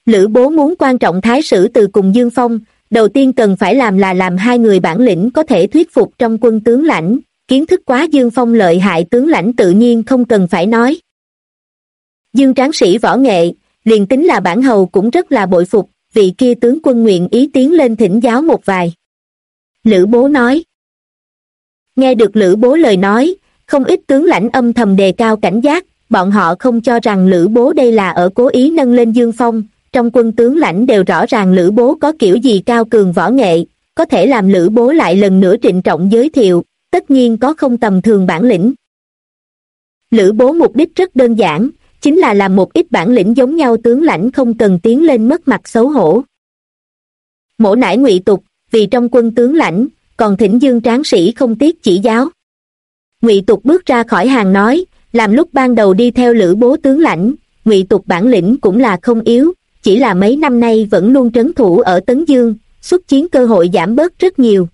Lữ Bố muốn quan trọng thái sử từ cùng Dương Phong, đầu tiên cần phải làm là làm hai người bản lĩnh có thể thuyết phục trong quân tướng lãnh, kiến thức quá Dương Phong lợi hại tướng lãnh tự nhiên không cần phải nói. Dương tráng sĩ võ nghệ, liền tính là bản hầu cũng rất là bội phục, vị kia tướng quân nguyện ý tiến lên thỉnh giáo một vài. Lữ Bố nói. Nghe được Lữ Bố lời nói, không ít tướng lãnh âm thầm đề cao cảnh giác, bọn họ không cho rằng Lữ Bố đây là ở cố ý nâng lên Dương Phong, trong quân tướng lãnh đều rõ ràng Lữ Bố có kiểu gì cao cường võ nghệ, có thể làm Lữ Bố lại lần nữa trịnh trọng giới thiệu, tất nhiên có không tầm thường bản lĩnh. Lữ Bố mục đích rất đơn giản, chính là làm một ít bản lĩnh giống nhau tướng lãnh không cần tiến lên mất mặt xấu hổ. Mỗ nải Ngụy Tục, vì trong quân tướng lãnh, còn thỉnh Dương tráng sĩ không tiếc chỉ giáo. Ngụy Tục bước ra khỏi hàng nói, làm lúc ban đầu đi theo Lữ Bố tướng lãnh, Ngụy Tục bản lĩnh cũng là không yếu, chỉ là mấy năm nay vẫn luôn trấn thủ ở Tấn Dương, xuất chiến cơ hội giảm bớt rất nhiều.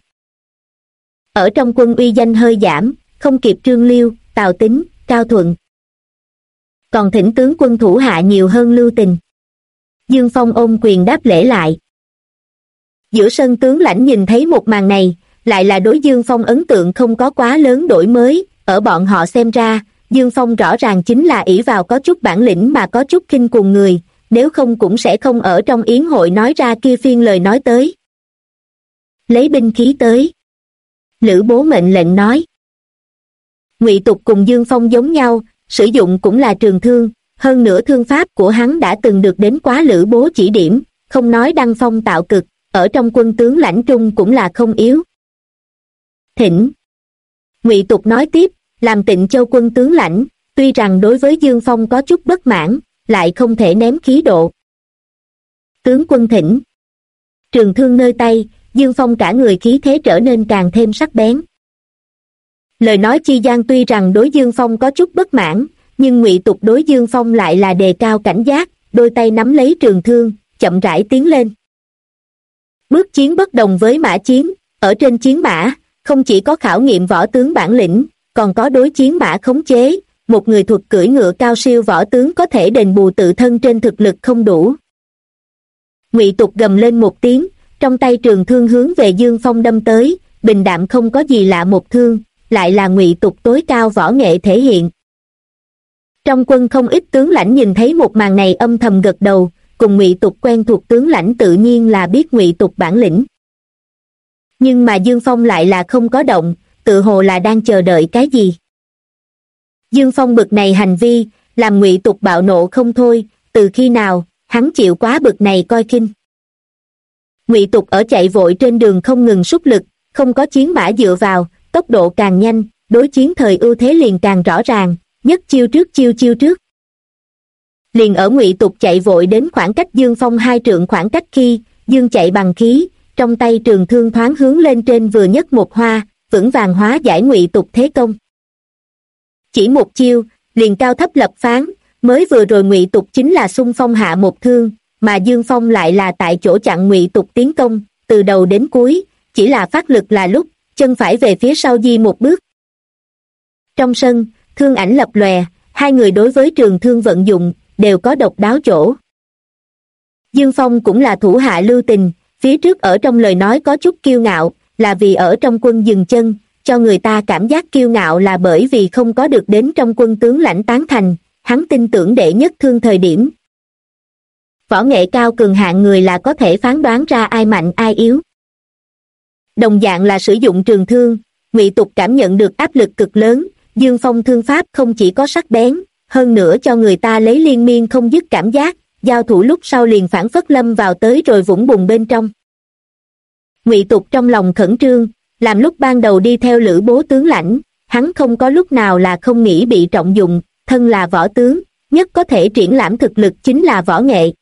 Ở trong quân uy danh hơi giảm, không kịp Trương Liêu, Tào Tín, Cao Thuận. Còn thỉnh tướng quân thủ hạ nhiều hơn lưu tình. Dương Phong ôm quyền đáp lễ lại. Giữa sân tướng lãnh nhìn thấy một màn này, lại là đối Dương Phong ấn tượng không có quá lớn đổi mới, ở bọn họ xem ra, Dương Phong rõ ràng chính là ỷ vào có chút bản lĩnh mà có chút khinh cuồng người, nếu không cũng sẽ không ở trong yến hội nói ra kia phiên lời nói tới. Lấy binh khí tới. Lữ Bố mệnh lệnh nói. Ngụy Tục cùng Dương Phong giống nhau, sử dụng cũng là trường thương, hơn nữa thương pháp của hắn đã từng được đến quá Lữ Bố chỉ điểm, không nói đăng phong tạo cực, ở trong quân tướng lãnh trung cũng là không yếu. Thỉnh. Ngụy Tục nói tiếp, làm Tịnh Châu quân tướng lãnh, tuy rằng đối với Dương Phong có chút bất mãn, lại không thể ném khí độ. Tướng quân thỉnh. Trường thương nơi tay, Dương Phong cả người khí thế trở nên càng thêm sắc bén. Lời nói chi gian tuy rằng đối Dương Phong có chút bất mãn, nhưng Ngụy Tục đối Dương Phong lại là đề cao cảnh giác, đôi tay nắm lấy trường thương, chậm rãi tiến lên. Bước chiến bất đồng với mã chiến, ở trên chiến mã, không chỉ có khảo nghiệm võ tướng bản lĩnh, còn có đối chiến mã khống chế, một người thuật cưỡi ngựa cao siêu võ tướng có thể đền bù tự thân trên thực lực không đủ. Ngụy Tục gầm lên một tiếng, trong tay trường thương hướng về Dương Phong đâm tới, bình đạm không có gì lạ một thương, lại là Ngụy Tục tối cao võ nghệ thể hiện. Trong quân không ít tướng lãnh nhìn thấy một màn này âm thầm gật đầu, cùng Ngụy Tục quen thuộc tướng lãnh tự nhiên là biết Ngụy Tục bản lĩnh. Nhưng mà Dương Phong lại là không có động, tự hồ là đang chờ đợi cái gì. Dương Phong bực này hành vi, làm Ngụy Tục bạo nộ không thôi, từ khi nào, hắn chịu quá bực này coi khinh. Ngụy Tục ở chạy vội trên đường không ngừng sút lực, không có chiến mã dựa vào, tốc độ càng nhanh, đối chiến thời ưu thế liền càng rõ ràng, nhất chiêu trước chiêu chiêu trước. Liền ở Ngụy Tục chạy vội đến khoảng cách Dương Phong 2 trượng khoảng cách khi, Dương chạy bằng khí, trong tay trường thương thoáng hướng lên trên vừa nhất một hoa, vững vàng hóa giải Ngụy Tục thế công. Chỉ một chiêu, liền cao thấp lập phán, mới vừa rồi Ngụy Tục chính là xung phong hạ một thương, mà Dương Phong lại là tại chỗ chặn Ngụy Tục tiến công, từ đầu đến cuối, chỉ là phát lực là lúc, chân phải về phía sau di một bước. Trong sân, thương ảnh lập lòe, hai người đối với trường thương vận dụng, đều có độc đáo chỗ. Dương Phong cũng là thủ hạ lưu tình, phía trước ở trong lời nói có chút kiêu ngạo, là vì ở trong quân dừng chân, cho người ta cảm giác kiêu ngạo là bởi vì không có được đến trong quân tướng lãnh tán thành, hắn tin tưởng đệ nhất thương thời điểm. Võ nghệ cao cường hạng người là có thể phán đoán ra ai mạnh ai yếu. Đồng dạng là sử dụng trường thương, Ngụy Tục cảm nhận được áp lực cực lớn, Dương Phong thương pháp không chỉ có sắc bén, hơn nữa cho người ta lấy liên miên không dứt cảm giác, giao thủ lúc sau liền phản phất lâm vào tới rồi vũng bùn bên trong. Ngụy Tục trong lòng khẩn trương, làm lúc ban đầu đi theo Lữ Bố tướng lãnh, hắn không có lúc nào là không nghĩ bị trọng dụng, thân là võ tướng, nhất có thể triển lãm thực lực chính là võ nghệ.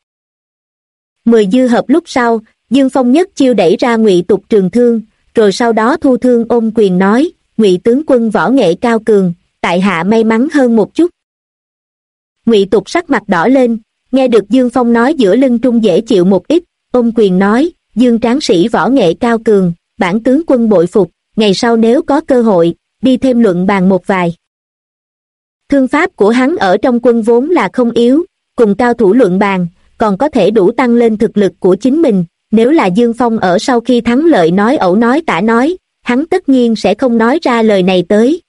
10 dư hợp lúc sau, Dương Phong nhất chiêu đẩy ra Ngụy Tục trường thương, rồi sau đó thu thương ôm quyền nói, Ngụy tướng quân võ nghệ cao cường, tại hạ may mắn hơn một chút. Ngụy Tục sắc mặt đỏ lên, nghe được Dương Phong nói giữa lưng trung dễ chịu một ít, ôm quyền nói, Dương tráng sĩ võ nghệ cao cường, bản tướng quân bội phục, ngày sau nếu có cơ hội, đi thêm luận bàn một vài. Thương pháp của hắn ở trong quân vốn là không yếu, cùng cao thủ luận bàn, còn có thể đủ tăng lên thực lực của chính mình. Nếu là Dương Phong ở sau khi thắng lợi nói ẩu nói tả nói, hắn tất nhiên sẽ không nói ra lời này tới.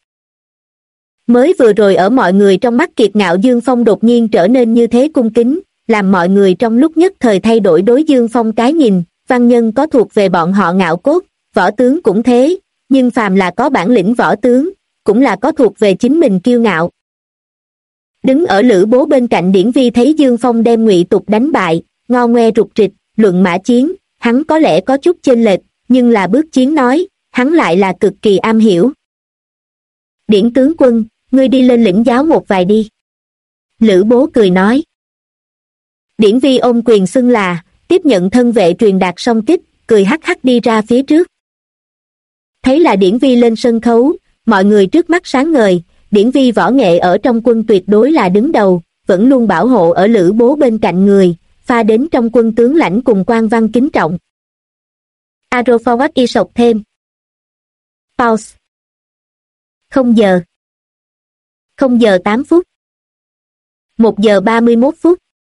Mới vừa rồi ở mọi người trong mắt kiệt ngạo Dương Phong đột nhiên trở nên như thế cung kính, làm mọi người trong lúc nhất thời thay đổi đối Dương Phong cái nhìn. Văn nhân có thuộc về bọn họ ngạo cốt, võ tướng cũng thế, nhưng phàm là có bản lĩnh võ tướng, cũng là có thuộc về chính mình kiêu ngạo. Đứng ở Lữ Bố bên cạnh Điển Vi thấy Dương Phong đem Ngụy Tục đánh bại, ngo ngoe rụt rịch, luận mã chiến, hắn có lẽ có chút chênh lệch, nhưng là bước chiến nói, hắn lại là cực kỳ am hiểu. Điển tướng quân, ngươi đi lên lĩnh giáo một vài đi. Lữ Bố cười nói. Điển Vi ôm quyền xưng là, tiếp nhận thân vệ truyền đạt song kích, cười hắc hắc đi ra phía trước. Thấy là Điển Vi lên sân khấu, mọi người trước mắt sáng ngời. Điển Vi võ nghệ ở trong quân tuyệt đối là đứng đầu, vẫn luôn bảo hộ ở Lữ Bố bên cạnh người, pha đến trong quân tướng lãnh cùng quan văn kính trọng. Arrow forward y sộc thêm. Pause. 0 giờ. 0 giờ 8 phút. 1 giờ 31 phút.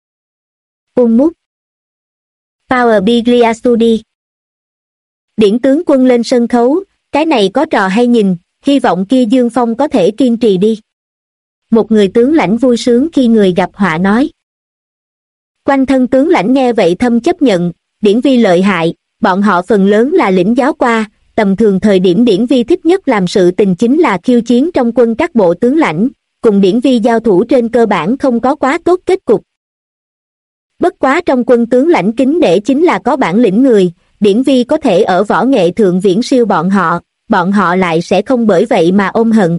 Mút. Power Biglia Studi. Điển tướng quân lên sân khấu, cái này có trò hay nhìn, hy vọng kia Dương Phong có thể kiên trì đi. Một người tướng lãnh vui sướng khi người gặp họa nói. Quanh thân tướng lãnh nghe vậy thâm chấp nhận, Điển Vi lợi hại, bọn họ phần lớn là lĩnh giáo qua, tầm thường thời điểm Điển Vi thích nhất làm sự tình chính là khiêu chiến trong quân các bộ tướng lãnh, cùng Điển Vi giao thủ trên cơ bản không có quá tốt kết cục. Bất quá trong quân tướng lãnh kính để chính là có bản lĩnh người, Điển Vi có thể ở võ nghệ thượng viễn siêu bọn họ lại sẽ không bởi vậy mà ôm hận.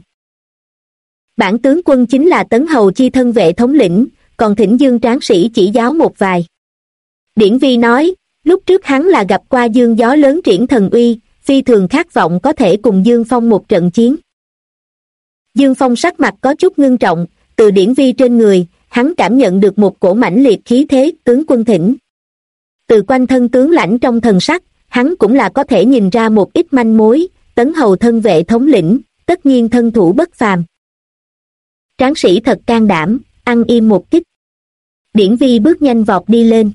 Bản tướng quân chính là Tấn Hầu chi thân vệ thống lĩnh, còn thỉnh Dương tráng sĩ chỉ giáo một vài. Điển Vi nói, lúc trước hắn là gặp qua Dương gió lớn triển thần uy, phi thường khát vọng có thể cùng Dương Phong một trận chiến. Dương Phong sắc mặt có chút ngưng trọng, từ Điển Vi trên người, hắn cảm nhận được một cổ mãnh liệt khí thế, tướng quân thỉnh. Từ quanh thân tướng lãnh trong thần sắc, hắn cũng là có thể nhìn ra một ít manh mối, Tấn Hầu thân vệ thống lĩnh, tất nhiên thân thủ bất phàm. Tráng sĩ thật can đảm, ăn im một kích. Điển Vi bước nhanh vọt đi lên.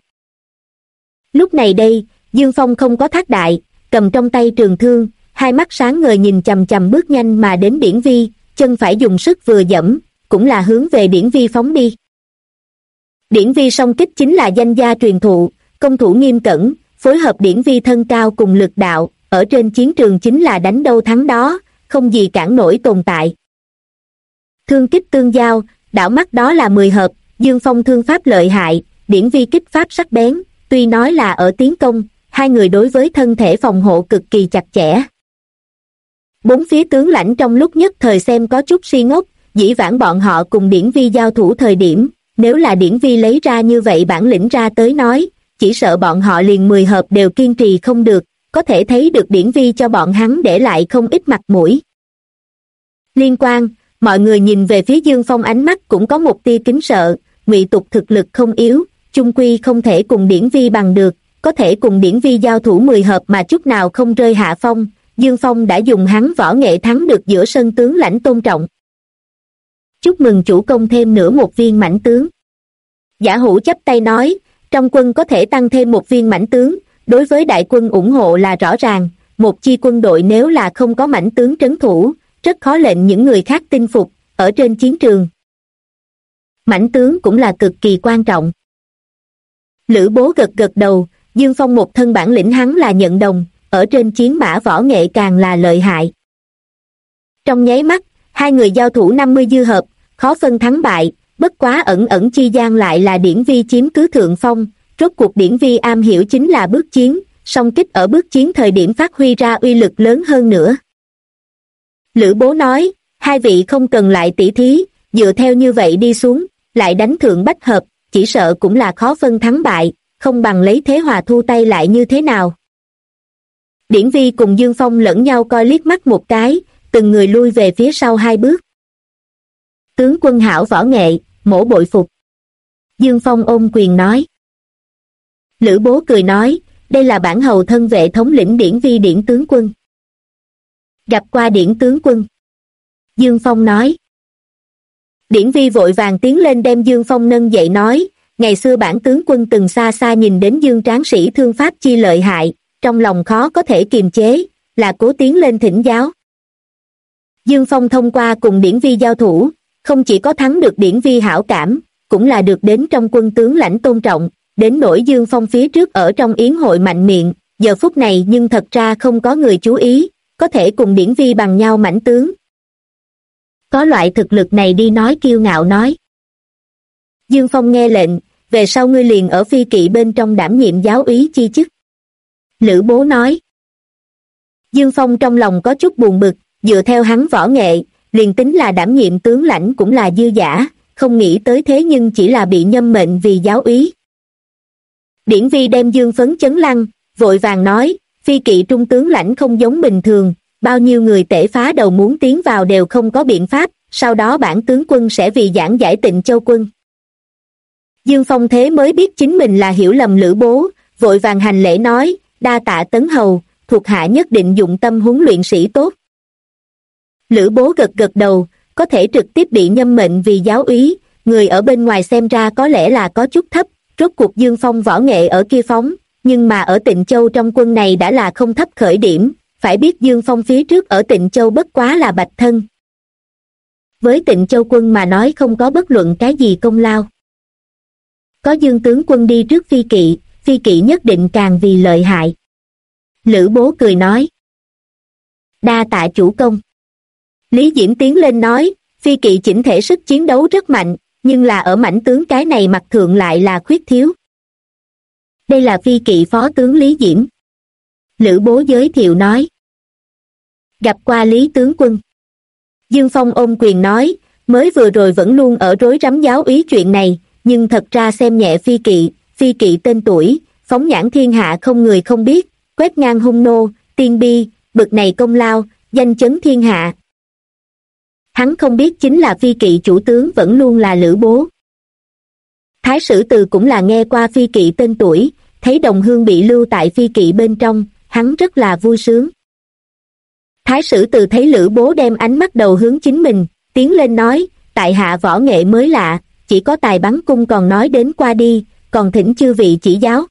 Lúc này đây, Dương Phong không có thác đại, cầm trong tay trường thương, hai mắt sáng ngời nhìn chằm chằm bước nhanh mà đến Điển Vi, chân phải dùng sức vừa dẫm, cũng là hướng về Điển Vi phóng đi. Điển Vi song kích chính là danh gia truyền thụ, công thủ nghiêm cẩn, phối hợp Điển Vi thân cao cùng lực đạo, ở trên chiến trường chính là đánh đâu thắng đó, không gì cản nổi tồn tại. Thương kích tương giao, đảo mắt đó là 10 hợp, Dương Phong thương pháp lợi hại, Điển Vi kích pháp sắc bén, tuy nói là ở tiến công, hai người đối với thân thể phòng hộ cực kỳ chặt chẽ. Bốn phía tướng lãnh trong lúc nhất thời xem có chút si ngốc, dĩ vãng bọn họ cùng Điển Vi giao thủ thời điểm, nếu là Điển Vi lấy ra như vậy bản lĩnh ra tới nói, chỉ sợ bọn họ liền 10 hợp đều kiên trì không được, có thể thấy được Điển Vi cho bọn hắn để lại không ít mặt mũi. Liên quan, mọi người nhìn về phía Dương Phong ánh mắt cũng có một tia kính sợ, Ngụy Tục thực lực không yếu, chung quy không thể cùng Điển Vi bằng được, có thể cùng Điển Vi giao thủ 10 hợp mà chút nào không rơi hạ phong, Dương Phong đã dùng hắn võ nghệ thắng được giữa sân tướng lãnh tôn trọng. Chúc mừng chủ công thêm nữa một viên mãnh tướng. Giả Hữu chắp tay nói, trong quân có thể tăng thêm một viên mãnh tướng, đối với đại quân ủng hộ là rõ ràng, một chi quân đội nếu là không có mãnh tướng trấn thủ, rất khó lệnh những người khác tin phục, ở trên chiến trường. Mãnh tướng cũng là cực kỳ quan trọng. Lữ Bố gật gật đầu, Dương Phong một thân bản lĩnh hắn là nhận đồng, ở trên chiến mã võ nghệ càng là lợi hại. Trong nháy mắt, hai người giao thủ 50 dư hợp, khó phân thắng bại, bất quá ẩn ẩn chi gian lại là Điển Vi chiếm cứ thượng phong, rốt cuộc Điển Vi am hiểu chính là bước chiến, song kích ở bước chiến thời điểm phát huy ra uy lực lớn hơn nữa. Lữ Bố nói, hai vị không cần lại tỉ thí, dựa theo như vậy đi xuống, lại đánh thượng bách hợp, chỉ sợ cũng là khó phân thắng bại, không bằng lấy thế hòa thu tay lại như thế nào. Điển Vi cùng Dương Phong lẫn nhau coi liếc mắt một cái, từng người lui về phía sau hai bước. Tướng quân hảo võ nghệ, mỗ bội phục. Dương Phong ôm quyền nói. Lữ Bố cười nói, đây là bản hầu thân vệ thống lĩnh Điển Vi Điển tướng quân. Gặp qua Điển tướng quân. Dương Phong nói. Điển Vi vội vàng tiến lên đem Dương Phong nâng dậy nói, ngày xưa bản tướng quân từng xa xa nhìn đến Dương tráng sĩ thương pháp chi lợi hại, trong lòng khó có thể kiềm chế, là cố tiến lên thỉnh giáo. Dương Phong thông qua cùng Điển Vi giao thủ, không chỉ có thắng được Điển Vi hảo cảm, cũng là được đến trong quân tướng lãnh tôn trọng, đến nỗi Dương Phong phía trước ở trong yến hội mạnh miệng, giờ phút này nhưng thật ra không có người chú ý, có thể cùng Điển Vi bằng nhau mãnh tướng. Có loại thực lực này đi nói kiêu ngạo nói. Dương Phong nghe lệnh, về sau ngươi liền ở phi kỵ bên trong đảm nhiệm giáo úy chi chức. Lữ Bố nói. Dương Phong trong lòng có chút buồn bực, dựa theo hắn võ nghệ, liền tính là đảm nhiệm tướng lãnh cũng là dư giả, không nghĩ tới thế nhưng chỉ là bị nhâm mệnh vì giáo úy. Điển Vi đem Dương phấn chấn lăng, vội vàng nói, phi kỵ trung tướng lãnh không giống bình thường, bao nhiêu người tể phá đầu muốn tiến vào đều không có biện pháp, sau đó bản tướng quân sẽ vì giảng giải Tịnh Châu quân. Dương Phong thế mới biết chính mình là hiểu lầm Lữ Bố, vội vàng hành lễ nói, đa tạ Tấn hầu, thuộc hạ nhất định dụng tâm huấn luyện sĩ tốt. Lữ Bố gật gật đầu, có thể trực tiếp bị nhâm mệnh vì giáo úy, người ở bên ngoài xem ra có lẽ là có chút thấp, rốt cuộc Dương Phong võ nghệ ở kia phóng, nhưng mà ở Tịnh Châu trong quân này đã là không thấp khởi điểm, phải biết Dương Phong phía trước ở Tịnh Châu bất quá là bạch thân. Với Tịnh Châu quân mà nói không có bất luận cái gì công lao. Có Dương tướng quân đi trước phi kỵ nhất định càng vì lợi hại. Lữ Bố cười nói. Đa tạ chủ công. Lý Diễm tiến lên nói, phi kỵ chỉnh thể sức chiến đấu rất mạnh, nhưng là ở mãnh tướng cái này mặt thượng lại là khuyết thiếu. Đây là phi kỵ phó tướng Lý Diễm. Lữ Bố giới thiệu nói. Gặp qua Lý tướng quân. Dương Phong ôm quyền nói, mới vừa rồi vẫn luôn ở rối rắm giáo úy chuyện này, nhưng thật ra xem nhẹ phi kỵ tên tuổi, phóng nhãn thiên hạ không người không biết, quét ngang hung nô, tiên bi, bực này công lao, danh chấn thiên hạ. Hắn không biết chính là phi kỵ chủ tướng vẫn luôn là Lữ Bố. Thái Sử Từ cũng là nghe qua phi kỵ tên tuổi, thấy đồng hương bị lưu tại phi kỵ bên trong, hắn rất là vui sướng. Thái Sử Từ thấy Lữ Bố đem ánh mắt đầu hướng chính mình, tiến lên nói, tại hạ võ nghệ mới lạ, chỉ có tài bắn cung còn nói đến qua đi, còn thỉnh chư vị chỉ giáo.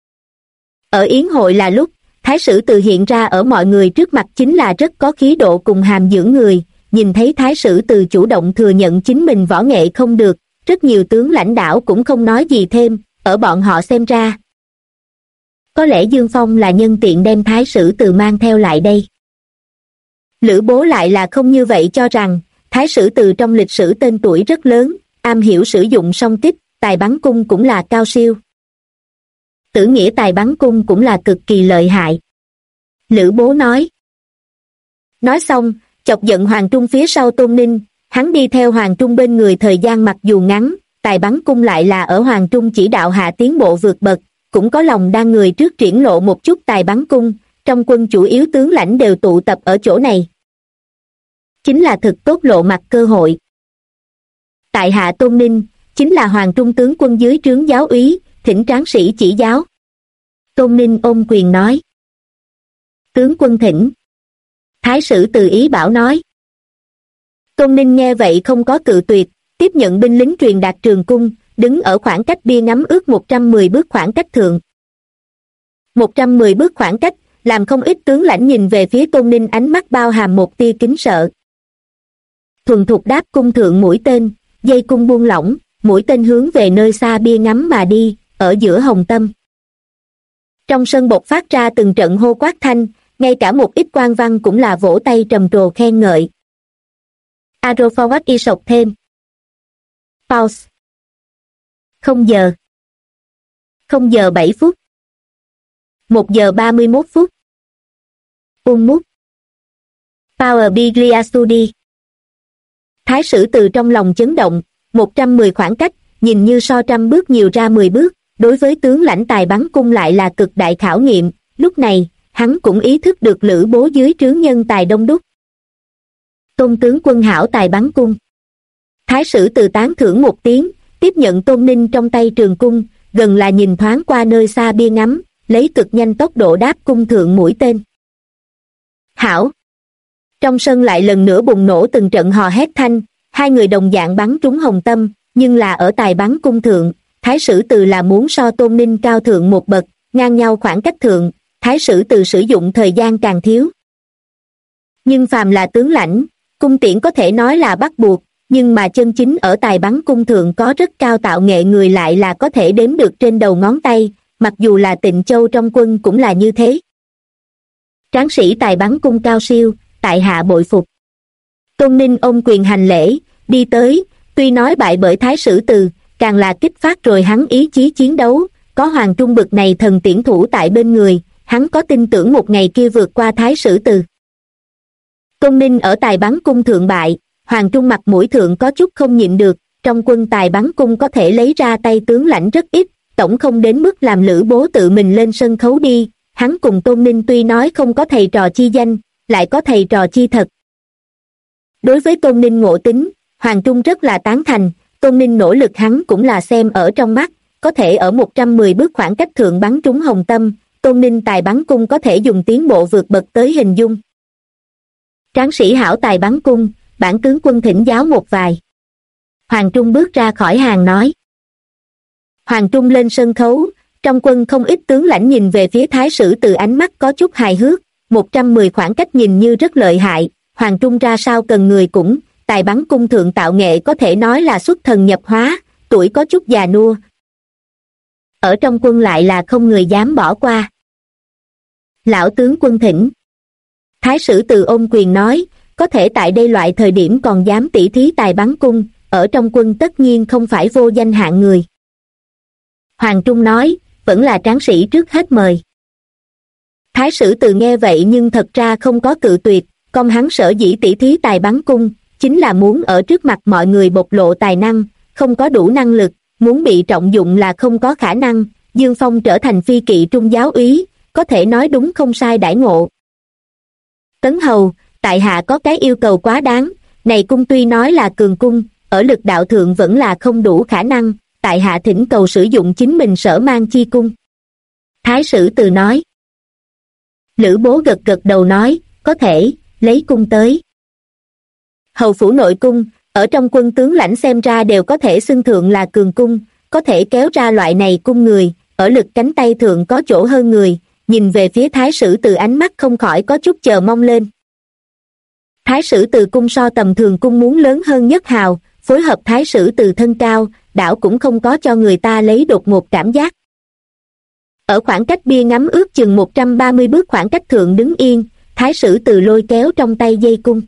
Ở yến hội là lúc, Thái Sử Từ hiện ra ở mọi người trước mặt chính là rất có khí độ cùng hàm dưỡng người, nhìn thấy Thái Sử Từ chủ động thừa nhận chính mình võ nghệ không được, rất nhiều tướng lãnh đạo cũng không nói gì thêm, ở bọn họ xem ra. Có lẽ Dương Phong là nhân tiện đem Thái Sử Từ mang theo lại đây. Lữ Bố lại là không như vậy cho rằng, Thái Sử Từ trong lịch sử tên tuổi rất lớn, am hiểu sử dụng song kích, tài bắn cung cũng là cao siêu. Tử Nghĩa tài bắn cung cũng là cực kỳ lợi hại. Lữ Bố nói. Nói xong, chọc giận Hoàng Trung phía sau Tôn Ninh, hắn đi theo Hoàng Trung bên người thời gian mặc dù ngắn, tài bắn cung lại là ở Hoàng Trung chỉ đạo hạ tiến bộ vượt bậc, cũng có lòng đang người trước triển lộ một chút tài bắn cung, trong quân chủ yếu tướng lãnh đều tụ tập ở chỗ này. Chính là thực tốt lộ mặt cơ hội. Tại hạ Tôn Ninh, chính là Hoàng Trung tướng quân dưới trướng giáo úy, thỉnh tráng sĩ chỉ giáo. Tôn Ninh ôm quyền nói. Tướng quân thỉnh. Thái Sử Từ ý bảo nói. Tôn Ninh nghe vậy không có cự tuyệt, tiếp nhận binh lính truyền đạt trường cung, đứng ở khoảng cách bia ngắm ước 110 bước khoảng cách thượng. 110 bước khoảng cách, làm không ít tướng lãnh nhìn về phía Tôn Ninh ánh mắt bao hàm một tia kính sợ. Thuần thục đáp cung thượng mũi tên, dây cung buông lỏng, mũi tên hướng về nơi xa bia ngắm mà đi, ở giữa hồng tâm. Trong sân bộc phát ra từng trận hô quát thanh, ngay cả một ít quan văn cũng là vỗ tay trầm trồ khen ngợi. Arrow forward y sọc thêm. Pause. 0 giờ 7 phút. 1 giờ 31 phút. Mút. Power Biglia Studi. Thái Sử Từ trong lòng chấn động, 110 khoảng cách, nhìn như so trăm bước nhiều ra 10 bước, đối với tướng lãnh tài bắn cung lại là cực đại khảo nghiệm, lúc này, hắn cũng ý thức được Lữ Bố dưới trướng nhân tài đông đúc. Tôn tướng quân hảo tài bắn cung. Thái Sử Từ tán thưởng một tiếng, tiếp nhận Tôn Ninh trong tay trường cung, gần là nhìn thoáng qua nơi xa bia ngắm, lấy cực nhanh tốc độ đáp cung thượng mũi tên. Hảo! Trong sân lại lần nữa bùng nổ từng trận hò hét thanh, hai người đồng dạng bắn trúng hồng tâm, nhưng là ở tài bắn cung thượng, Thái Sử Từ là muốn so Tôn Ninh cao thượng một bậc, ngang nhau khoảng cách thượng, Thái Sử Từ sử dụng thời gian càng thiếu. Nhưng phàm là tướng lãnh, cung tiễn có thể nói là bắt buộc, nhưng mà chân chính ở tài bắn cung thượng có rất cao tạo nghệ người lại là có thể đếm được trên đầu ngón tay, mặc dù là Tịnh Châu trong quân cũng là như thế. Tráng sĩ tài bắn cung cao siêu, tại hạ bội phục. Tôn Ninh ôm quyền hành lễ, đi tới, tuy nói bại bởi Thái Sử Từ, càng là kích phát rồi hắn ý chí chiến đấu, có Hoàng Trung bực này thần tiễn thủ tại bên người, hắn có tin tưởng một ngày kia vượt qua Thái Sử Từ. Tôn Ninh ở tài bắn cung thượng bại, Hoàng Trung mặt mũi thượng có chút không nhịn được, trong quân tài bắn cung có thể lấy ra tay tướng lãnh rất ít, tổng không đến mức làm Lữ Bố tự mình lên sân khấu đi, hắn cùng Tôn Ninh tuy nói không có thầy trò chi danh, lại có thầy trò chi thật. Đối với Tôn Ninh ngộ tính, Hoàng Trung rất là tán thành, Tôn Ninh nỗ lực hắn cũng là xem ở trong mắt, có thể ở 110 bước khoảng cách thượng bắn trúng hồng tâm, Tôn Ninh tài bắn cung có thể dùng tiến bộ vượt bậc tới hình dung. Tráng sĩ hảo tài bắn cung, bản tướng quân thỉnh giáo một vài. Hoàng Trung bước ra khỏi hàng nói. Hoàng Trung lên sân khấu, trong quân không ít tướng lãnh nhìn về phía Thái Sử Từ ánh mắt có chút hài hước, 110 khoảng cách nhìn như rất lợi hại, Hoàng Trung ra sao cần người cũng, tài bắn cung thượng tạo nghệ có thể nói là xuất thần nhập hóa, tuổi có chút già nua. Ở trong quân lại là không người dám bỏ qua. Lão tướng quân thỉnh. Thái Sử Từ ôm quyền nói, có thể tại đây loại thời điểm còn dám tỉ thí tài bắn cung, ở trong quân tất nhiên không phải vô danh hạng người. Hoàng Trung nói, vẫn là tráng sĩ trước hết mời. Thái Sử Từ nghe vậy nhưng thật ra không có cự tuyệt, con hắn sở dĩ tỉ thí tài bắn cung, chính là muốn ở trước mặt mọi người bộc lộ tài năng, không có đủ năng lực, muốn bị trọng dụng là không có khả năng, Dương Phong trở thành phi kỵ trung giáo úy, có thể nói đúng không sai đãi ngộ. Tấn Hầu, tại hạ có cái yêu cầu quá đáng, này cung tuy nói là cường cung, ở lực đạo thượng vẫn là không đủ khả năng, tại hạ thỉnh cầu sử dụng chính mình sở mang chi cung. Thái Sử Từ nói. Lữ Bố gật gật đầu nói, có thể, lấy cung tới. Hầu phủ nội cung, ở trong quân tướng lãnh xem ra đều có thể xưng thượng là cường cung, có thể kéo ra loại này cung người, ở lực cánh tay thượng có chỗ hơn người, nhìn về phía Thái Sử Từ ánh mắt không khỏi có chút chờ mong lên. Thái Sử Từ cung so tầm thường cung muốn lớn hơn nhất hào, phối hợp Thái Sử Từ thân cao, đảo cũng không có cho người ta lấy đột ngột cảm giác. Ở khoảng cách bia ngắm ước chừng 130 bước khoảng cách thượng đứng yên, Thái Sử Từ lôi kéo trong tay dây cung.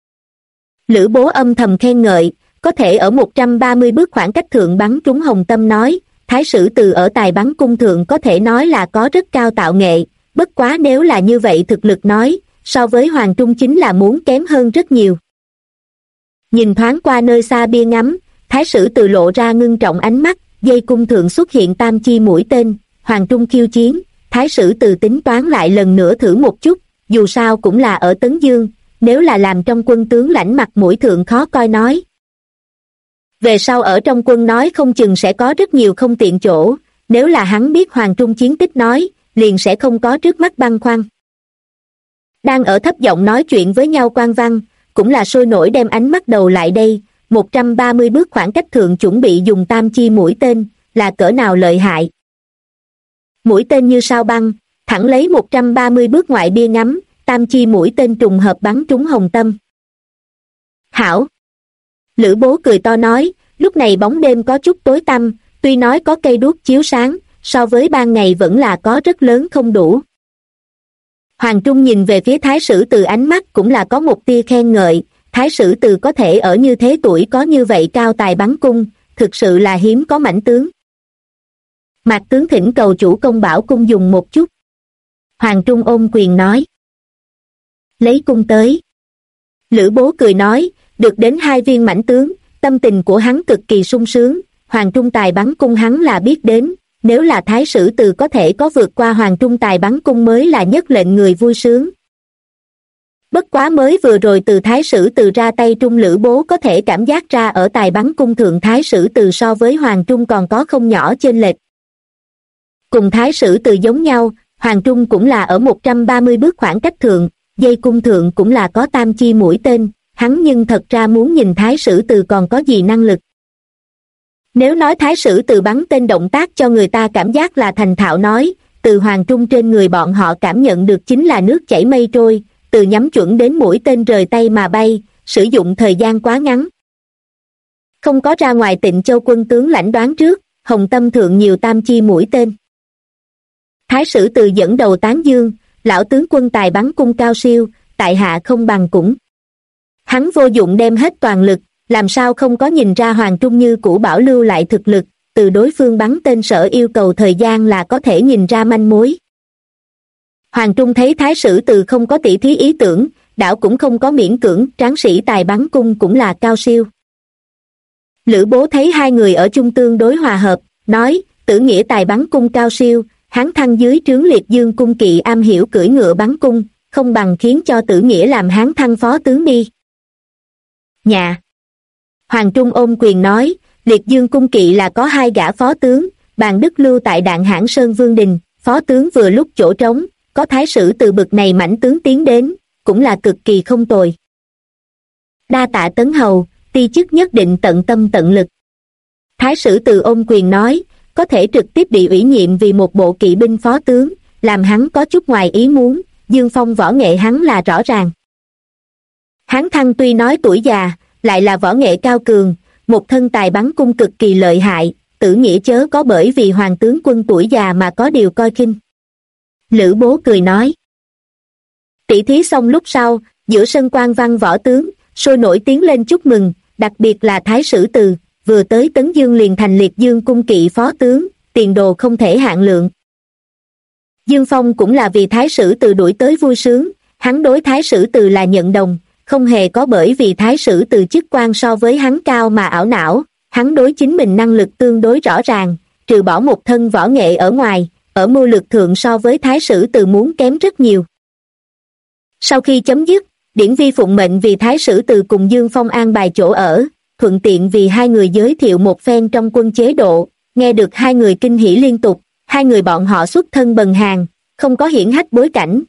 Lữ Bố âm thầm khen ngợi, có thể ở 130 bước khoảng cách thượng bắn trúng hồng tâm nói, Thái Sử Từ ở tài bắn cung thượng có thể nói là có rất cao tạo nghệ, bất quá nếu là như vậy thực lực nói, so với Hoàng Trung chính là muốn kém hơn rất nhiều. Nhìn thoáng qua nơi xa bia ngắm, Thái Sử Từ lộ ra ngưng trọng ánh mắt, dây cung thượng xuất hiện tam chi mũi tên, Hoàng Trung khiêu chiến, Thái Sử Từ tính toán lại lần nữa thử một chút, dù sao cũng là ở Tấn Dương, nếu là làm trong quân tướng lãnh mặt mũi thượng khó coi nói. Về sau ở trong quân nói không chừng sẽ có rất nhiều không tiện chỗ, nếu là hắn biết Hoàng Trung chiến tích nói, liền sẽ không có trước mắt băn khoăn. Đang ở thấp giọng nói chuyện với nhau Quan Văn, cũng là sôi nổi đem ánh mắt đầu lại đây, 130 bước khoảng cách thượng chuẩn bị dùng tam chi mũi tên, là cỡ nào lợi hại. Mũi tên như sao băng, thẳng lấy 130 bước ngoại bia ngắm, tam chi mũi tên trùng hợp bắn trúng hồng tâm. Hảo! Lữ Bố cười to nói, lúc này bóng đêm có chút tối tăm, tuy nói có cây đuốc chiếu sáng, so với ban ngày vẫn là có rất lớn không đủ. Hoàng Trung nhìn về phía Thái Sử Từ ánh mắt cũng là có một tia khen ngợi, Thái Sử Từ có thể ở như thế tuổi có như vậy cao tài bắn cung, thực sự là hiếm có mãnh tướng. Mạc tướng thỉnh cầu chủ công bảo cung dùng một chút. Hoàng Trung ôm quyền nói. Lấy cung tới. Lữ Bố cười nói, được đến 2 viên mãnh tướng, tâm tình của hắn cực kỳ sung sướng, Hoàng Trung tài bắn cung hắn là biết đến, nếu là Thái Sử Từ có thể có vượt qua Hoàng Trung tài bắn cung mới là nhất lệnh người vui sướng. Bất quá mới vừa rồi từ Thái Sử Từ ra tay Trung Lữ Bố có thể cảm giác ra ở tài bắn cung thượng Thái Sử Từ so với Hoàng Trung còn có không nhỏ chênh lệch. Cùng Thái Sử Từ giống nhau, Hoàng Trung cũng là ở 130 bước khoảng cách thượng, dây cung thượng cũng là có tam chi mũi tên, hắn nhưng thật ra muốn nhìn Thái Sử Từ còn có gì năng lực. Nếu nói Thái Sử Từ bắn tên động tác cho người ta cảm giác là thành thạo nói, từ hoàng trung trên người bọn họ cảm nhận được chính là nước chảy mây trôi, từ nhắm chuẩn đến mũi tên rời tay mà bay, sử dụng thời gian quá ngắn. Không có ra ngoài Tịnh Châu quân tướng lãnh đoán trước, Hồng Tâm thượng nhiều tam chi mũi tên. Thái Sử Từ dẫn đầu tán dương, lão tướng quân tài bắn cung cao siêu, tại hạ không bằng cũng. Hắn vô dụng đem hết toàn lực, làm sao không có nhìn ra Hoàng Trung Như cũ bảo lưu lại thực lực, từ đối phương bắn tên sở yêu cầu thời gian là có thể nhìn ra manh mối. Hoàng Trung thấy Thái Sử Từ không có tỉ thí ý tưởng, đảo cũng không có miễn cưỡng, tráng sĩ tài bắn cung cũng là cao siêu. Lữ Bố thấy hai người ở chung tương đối hòa hợp, nói, Tử Nghĩa tài bắn cung cao siêu, hắn thăng dưới trướng Liệt Dương cung kỵ am hiểu cưỡi ngựa bắn cung, không bằng khiến cho Tử Nghĩa làm hắn thăng phó tướng đi. Nhà. Hoàng Trung ôm quyền nói, Liệt Dương cung kỵ là có 2 gã phó tướng, Bàn Đức lưu tại Đạn Hãn Sơn Vương Đình, phó tướng vừa lúc chỗ trống, có Thái Sử Từ bực này mãnh tướng tiến đến, cũng là cực kỳ không tồi. Đa tạ Tấn Hầu, ti chức nhất định tận tâm tận lực. Thái Sử Từ ôm quyền nói, có thể trực tiếp bị ủy nhiệm vì một bộ kỵ binh phó tướng, làm hắn có chút ngoài ý muốn, Dương Phong võ nghệ hắn là rõ ràng. Hán Thăng tuy nói tuổi già, lại là võ nghệ cao cường, một thân tài bắn cung cực kỳ lợi hại, Tử Nghĩa chớ có bởi vì hoàng tướng quân tuổi già mà có điều coi khinh. Lữ Bố cười nói. Tỷ thí xong lúc sau, giữa sân quan văn võ tướng, sôi nổi tiến lên chúc mừng, đặc biệt là Thái Sử Từ, vừa tới Tấn Dương liền thành Liệt Dương cung kỵ phó tướng, tiền đồ không thể hạn lượng. Dương Phong cũng là vì Thái Sử Từ đuổi tới vui sướng, hắn đối Thái Sử Từ là nhận đồng, không hề có bởi vì Thái Sử Từ chức quan so với hắn cao mà ảo não, hắn đối chính mình năng lực tương đối rõ ràng, trừ bỏ một thân võ nghệ ở ngoài, ở mưu lược thượng so với Thái Sử Từ muốn kém rất nhiều. Sau khi chấm dứt, Điển Vi phụng mệnh vì Thái Sử Từ cùng Dương Phong an bài chỗ ở, thuận tiện vì hai người giới thiệu một phen trong quân chế độ, nghe được hai người kinh hỉ liên tục, hai người bọn họ xuất thân bần hàn, không có hiển hách bối cảnh.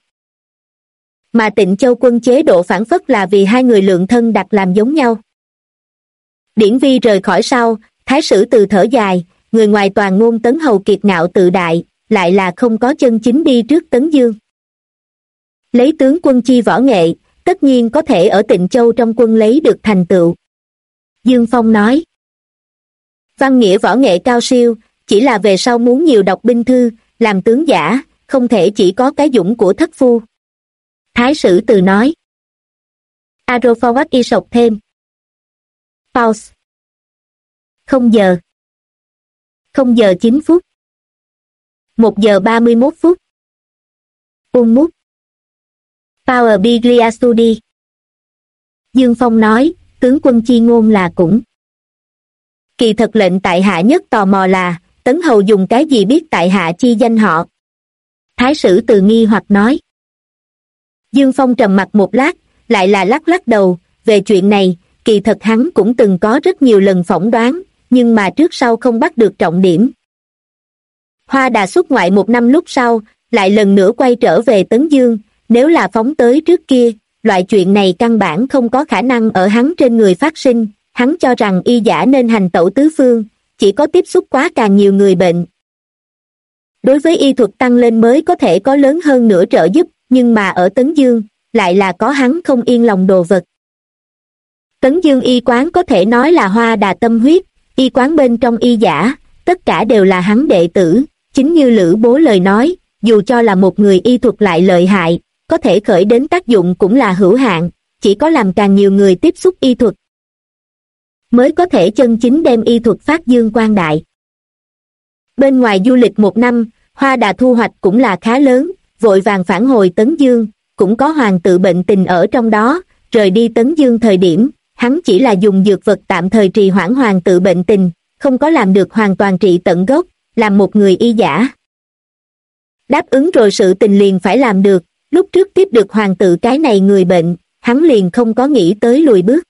Mà Tịnh Châu quân chế độ phản phất là vì hai người lượng thân đặt làm giống nhau. Điển Vi rời khỏi sau, Thái Sử Từ thở dài, người ngoài toàn ngôn Tấn Hầu kiệt ngạo tự đại, lại là không có chân chính đi trước Tấn Dương. Lấy tướng quân chi võ nghệ, tất nhiên có thể ở Tịnh Châu trong quân lấy được thành tựu. Dương Phong nói. Văn nghĩa võ nghệ cao siêu, chỉ là về sau muốn nhiều đọc binh thư, làm tướng giả, không thể chỉ có cái dũng của thất phu. Thái Sử Từ nói. Aeroforward y sộc thêm. Pause. 0 giờ. 0 giờ 9 phút. 1 giờ 31 phút. Mút. Power Biglia Studi. Dương Phong nói, tướng quân chi ngôn là cũng. Kỳ thật lệnh tại hạ nhất tò mò là, Tấn Hầu dùng cái gì biết tại hạ chi danh họ? Thái Sử Từ nghi hoặc nói. Dương Phong trầm mặt một lát, lại là lắc lắc đầu, về chuyện này, kỳ thật hắn cũng từng có rất nhiều lần phỏng đoán, nhưng mà trước sau không bắt được trọng điểm. Hoa Đà xuất ngoại 1 năm lúc sau, lại lần nữa quay trở về Tấn Dương, nếu là phóng tới trước kia, loại chuyện này căn bản không có khả năng ở hắn trên người phát sinh, hắn cho rằng y giả nên hành tẩu tứ phương, chỉ có tiếp xúc quá càng nhiều người bệnh. Đối với y thuật tăng lên mới có thể có lớn hơn nữa trợ giúp, nhưng mà ở Tấn Dương, lại là có hắn không yên lòng đồ vật. Tấn Dương y quán có thể nói là Hoa Đà tâm huyết, y quán bên trong y giả, tất cả đều là hắn đệ tử, chính như Lữ Bố lời nói, dù cho là một người y thuật lại lợi hại, có thể khởi đến tác dụng cũng là hữu hạn, chỉ có làm càng nhiều người tiếp xúc y thuật, mới có thể chân chính đem y thuật phát dương quang đại. Bên ngoài du lịch 1 năm, Hoa Đà thu hoạch cũng là khá lớn, vội vàng phản hồi Tấn Dương, cũng có hoàng tự bệnh tình ở trong đó, rời đi Tấn Dương thời điểm, hắn chỉ là dùng dược vật tạm thời trì hoãn hoàng tự bệnh tình, không có làm được hoàn toàn trị tận gốc, làm một người y giả. Đáp ứng rồi sự tình liền phải làm được, lúc trước tiếp được hoàng tự cái này người bệnh, hắn liền không có nghĩ tới lùi bước.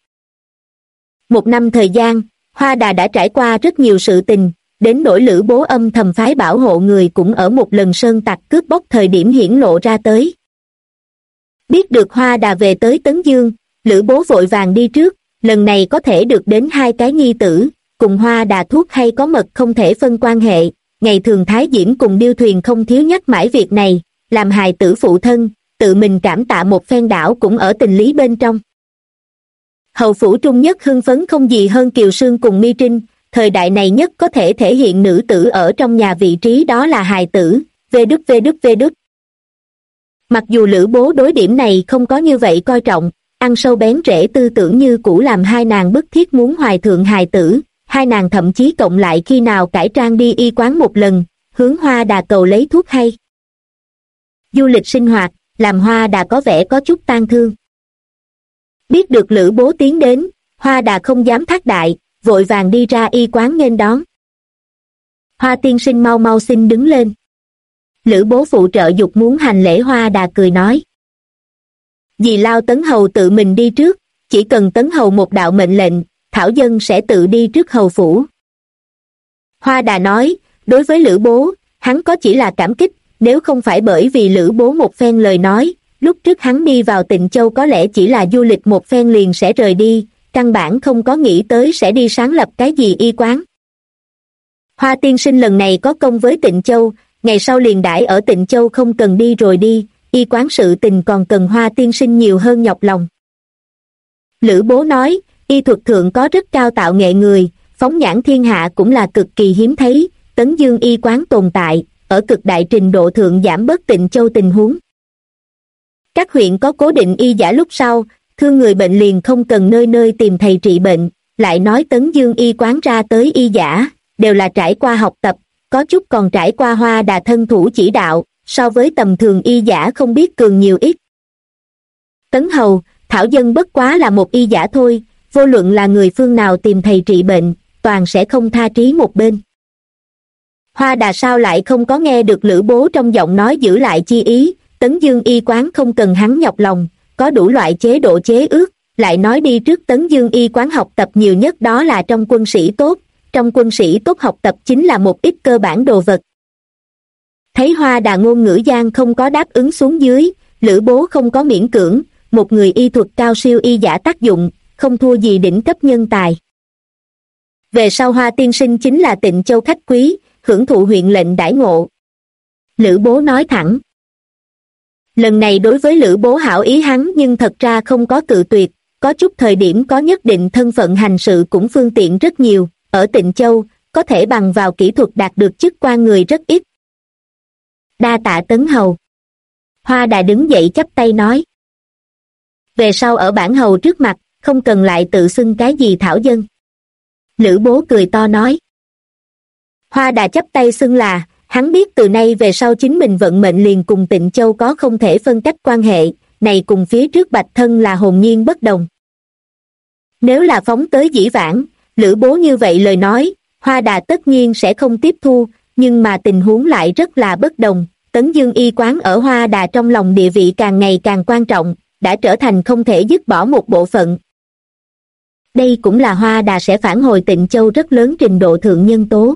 1 năm thời gian, Hoa Đà đã trải qua rất nhiều sự tình, đến nỗi Lữ Bố âm thầm phái bảo hộ người cũng ở một lần sơn tặc cướp bóc thời điểm hiển lộ ra tới. Biết được Hoa Đà về tới Tấn Dương, Lữ Bố vội vàng đi trước, lần này có thể được đến 2 cái nhi tử, cùng hoa đà thuốc hay có mật không thể phân quan hệ, ngày thường Thái Diễm cùng Điêu Thuyền không thiếu nhắc mãi việc này, làm hài tử phụ thân, tự mình cảm tạ một phen đảo cũng ở tình lý bên trong. Hầu phủ Trung Nhất hưng phấn không gì hơn Kiều Sương cùng Mi Trinh, thời đại này nhất có thể thể hiện nữ tử ở trong nhà vị trí đó là hài tử, vê đút. Mặc dù Lữ Bố đối điểm này không có như vậy coi trọng, ăn sâu bén rễ tư tưởng như cũ làm hai nàng bức thiết muốn hoài thượng hài tử, hai nàng thậm chí cộng lại khi nào cải trang đi y quán một lần, hướng Hoa Đà cầu lấy thuốc hay. Du lịch sinh hoạt, làm Hoa Đà có vẻ có chút tang thương. Biết được Lữ Bố tiến đến, Hoa Đà không dám thác đại, vội vàng đi ra y quán nghênh đón. Hoa tiên sinh mau mau xin đứng lên. Lữ Bố phụ trợ dục muốn hành lễ, Hoa Đà cười nói. Dì lao Tấn Hầu tự mình đi trước, chỉ cần Tấn Hầu một đạo mệnh lệnh, Thảo dân sẽ tự đi trước hầu phủ. Hoa Đà nói, đối với Lữ Bố, hắn có chỉ là cảm kích, nếu không phải bởi vì Lữ Bố một phen lời nói, lúc trước hắn đi vào Tịnh Châu có lẽ chỉ là du lịch một phen liền sẽ rời đi, căn bản không có nghĩ tới sẽ đi sáng lập cái gì y quán. Hoa tiên sinh lần này có công với Tịnh Châu, ngày sau liền đãi ở Tịnh Châu không cần đi rồi đi, y quán sự tình còn cần Hoa tiên sinh nhiều hơn nhọc lòng. Lữ Bố nói, y thuật thượng có rất cao tạo nghệ người, phóng nhãn thiên hạ cũng là cực kỳ hiếm thấy, Tấn Dương y quán tồn tại, ở cực đại trình độ thượng giảm bớt Tịnh Châu tình huống. Các huyện có cố định y giả lúc sau, thương người bệnh liền không cần nơi nơi tìm thầy trị bệnh, lại nói Tấn Dương y quán ra tới y giả, đều là trải qua học tập, có chút còn trải qua Hoa Đà thân thủ chỉ đạo, so với tầm thường y giả không biết cường nhiều ít. Tấn Hầu, Thảo dân bất quá là một y giả thôi, vô luận là người phương nào tìm thầy trị bệnh, toàn sẽ không tha trí một bên. Hoa Đà sao lại không có nghe được Lữ Bố trong giọng nói giữ lại chi ý, Tấn Dương y quán không cần hắn nhọc lòng, có đủ loại chế độ chế ước, lại nói đi trước Tấn Dương y quán học tập nhiều nhất đó là trong quân sĩ tốt, trong quân sĩ tốt học tập chính là một ít cơ bản đồ vật. Thấy Hoa Đà ngôn ngữ gian không có đáp ứng xuống dưới, Lữ Bố không có miễn cưỡng, một người y thuật cao siêu y giả tác dụng, không thua gì đỉnh cấp nhân tài. Về sau Hoa tiên sinh chính là Tịnh Châu khách quý, hưởng thụ huyện lệnh đãi ngộ. Lữ Bố nói thẳng. Lần này đối với Lữ Bố hảo ý hắn nhưng thật ra không có cự tuyệt, có chút thời điểm có nhất định thân phận hành sự cũng phương tiện rất nhiều, ở Tịnh Châu, có thể bằng vào kỹ thuật đạt được chức quan người rất ít. Đa tạ Tấn Hầu. Hoa Đà đứng dậy chắp tay nói. Về sau ở bản hầu trước mặt, không cần lại tự xưng cái gì Thảo dân. Lữ Bố cười to nói. Hoa Đà chắp tay xưng là, hắn biết từ nay về sau chính mình vận mệnh liền cùng Tịnh Châu có không thể phân cách quan hệ, này cùng phía trước Bạch Thân là hồn nhiên bất đồng. Nếu là phóng tới dĩ vãng, Lữ Bố như vậy lời nói, Hoa Đà tất nhiên sẽ không tiếp thu, nhưng mà tình huống lại rất là bất đồng. Tấn Dương y quán ở Hoa Đà trong lòng địa vị càng ngày càng quan trọng, đã trở thành không thể dứt bỏ một bộ phận. Đây cũng là Hoa Đà sẽ phản hồi Tịnh Châu rất lớn trình độ thượng nhân tố.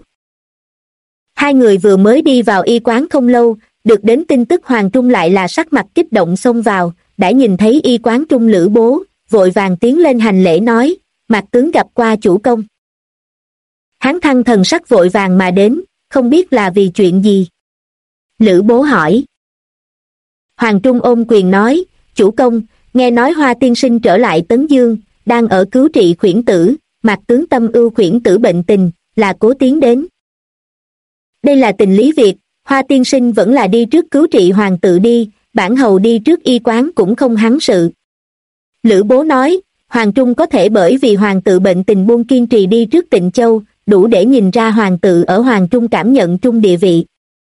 Hai người vừa mới đi vào y quán không lâu, được đến tin tức Hoàng Trung lại là sắc mặt kích động xông vào, đã nhìn thấy y quán Trung Lữ Bố, vội vàng tiến lên hành lễ nói, Mạc tướng gặp qua chủ công. Hắn thăng thần sắc vội vàng mà đến, không biết là vì chuyện gì. Lữ Bố hỏi. Hoàng Trung ôm quyền nói, chủ công, nghe nói Hoa tiên sinh trở lại Tấn Dương, đang ở cứu trị khuyển tử, Mạc tướng tâm ưu khuyển tử bệnh tình, là cố tiến đến. Đây là tình lý việc, Hoa tiên sinh vẫn là đi trước cứu trị hoàng tự đi, bản hầu đi trước y quán cũng không hắn sự. Lữ Bố nói, Hoàng Trung có thể bởi vì hoàng tự bệnh tình buông kiên trì đi trước Tịnh Châu, đủ để nhìn ra hoàng tự ở Hoàng Trung cảm nhận trung địa vị.